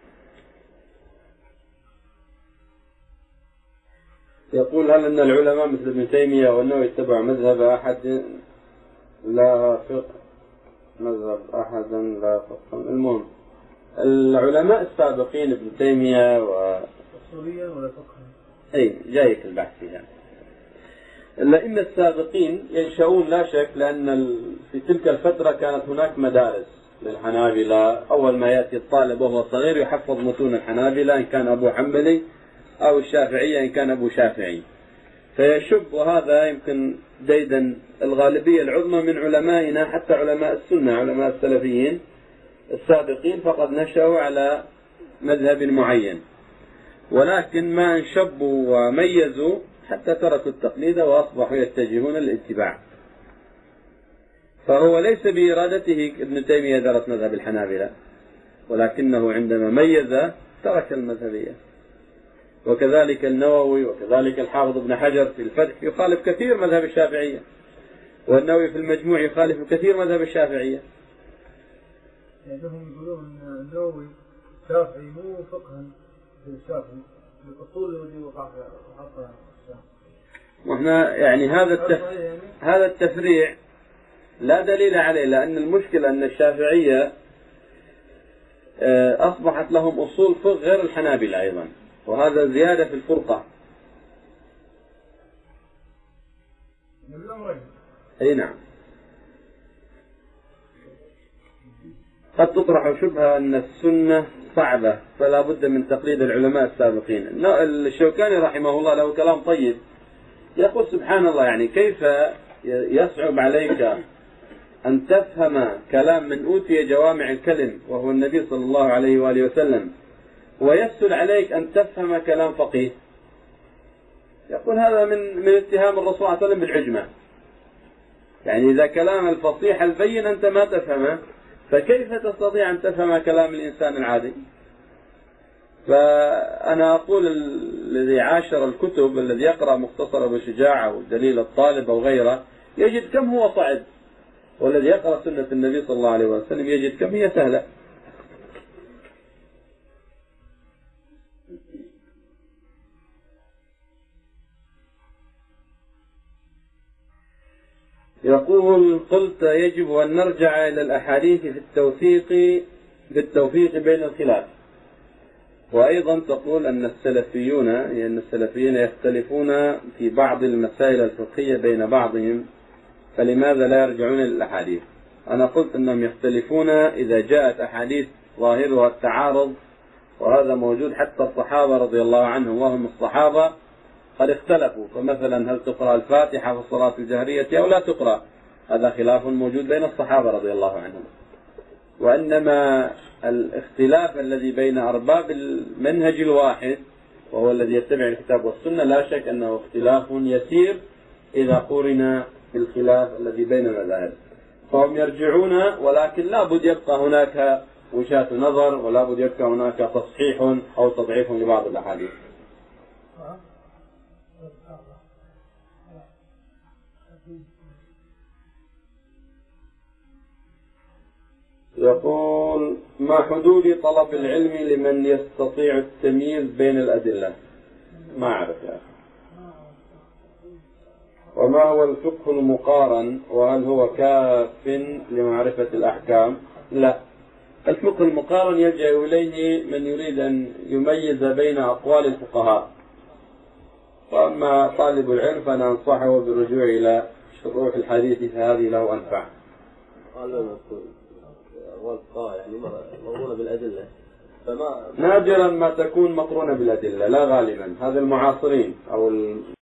يقول هل أن العلماء مثل ابن تيمية وأنه يتبع مذهب أحد لا فقه مذهب أحدا لا فقه؟ المهم العلماء السابقين ابن تيمية و أصوليا ولا فقه؟ أي جايك البحث فيها. الأئمة السابقين ينشؤون لا شك، لأن في تلك الفترة كانت هناك مدارس للحنابلة. أول ما يأتي الطالب وهو صغير يحفظ متون الحنابلة إن كان أبو حنبلي، أو الشافعية إن كان أبو شافعي، فيشب. وهذا يمكن ديدا الغالبية العظمى من علمائنا، حتى علماء السنة علماء السلفيين السابقين فقد نشأوا على مذهب معين، ولكن ما انشبوا وميزوا حتى تركوا التقليد وأصبحوا يتجهون للاتباع. فهو ليس بإرادته ابن تيمية درس مذهب الحنابلة، ولكنه عندما ميز ترك المذهبية. وكذلك النووي وكذلك الحافظ ابن حجر في الفتح يخالف كثير مذهب الشافعية، والنووي في المجموع يخالف كثير مذهب الشافعية. يعني هم يقولون أن النووي شافعي مو فقها في الشافعي، الأصول الذي وقع وقع وإحنا يعني هذا التف... هذا التفريع لا دليل عليه، لأن المشكلة أن الشافعية أصبحت لهم أصول فقه غير الحنابلة أيضا، وهذا زيادة في الفرقة. أي نعم. قد تطرح شبهة أن السنة صعبة فلا بد من تقليد العلماء السابقين. الشوكاني رحمه الله له كلام طيب يقول سبحان الله، يعني كيف يصعب عليك أن تفهم كلام من أوتي جوامع الكلم وهو النبي صلى الله عليه وآله وسلم، ويسهل عليك أن تفهم كلام فقيه. يقول هذا من من اتهام الرسول صلى الله عليه وسلم بالعجمة. يعني إذا كلام الفصيح البين أنت ما تفهمه، فكيف تستطيع أن تفهم كلام الإنسان العادي؟ فأنا أقول الذي عاشر الكتب، الذي يقرأ مختصر أبو شجاع ودليل الطالب أو غيره يجد كم هو صعب، والذي يقرأ سنة النبي صلى الله عليه وسلم يجد كم هي سهلة. يقول قلت يجب أن نرجع إلى الأحاديث في التوثيق بالتوفيق بين الخلاف، وأيضا تقول أن السلفيون لأن السلفيين يختلفون في بعض المسائل الفقهية بين بعضهم، فلماذا لا يرجعون إلى الأحاديث؟ أنا قلت أنهم يختلفون إذا جاءت أحاديث ظاهرها التعارض، وهذا موجود حتى الصحابة رضي الله عنهم وهم الصحابة قد اختلفوا. فمثلا هل تقرأ الفاتحة في الصلاة الجهرية أو لا تقرأ؟ هذا خلاف موجود بين الصحابة رضي الله عنهم. وإنما الاختلاف الذي بين أرباب المنهج الواحد وهو الذي يتبع الكتاب والسنة لا شك أنه اختلاف يسير إذا قورن بالخلاف الذي بين المذاهب. فهم يرجعون، ولكن لا بد يبقى هناك وجهات نظر، ولا بد يبقى هناك تصحيح أو تضعيف لبعض الأحاديث. يقول ما حدود طلب العلم لمن يستطيع التمييز بين الأدلة؟ ما أعرف يا أخي. وما هو الفقه المقارن، وهل هو كاف لمعرفة الأحكام؟ لا، الفقه المقارن يلجأ إليه من يريد أن يميز بين أقوال الفقهاء، وأما طالب العلم فأنا أنصحه بالرجوع إلى شروح الحديث فهذه له أنفع. يعني مقرونة بالأدلة، فما نادرا ما تكون مقرونة بالأدلة، لا غالبا. هذا المعاصرين أو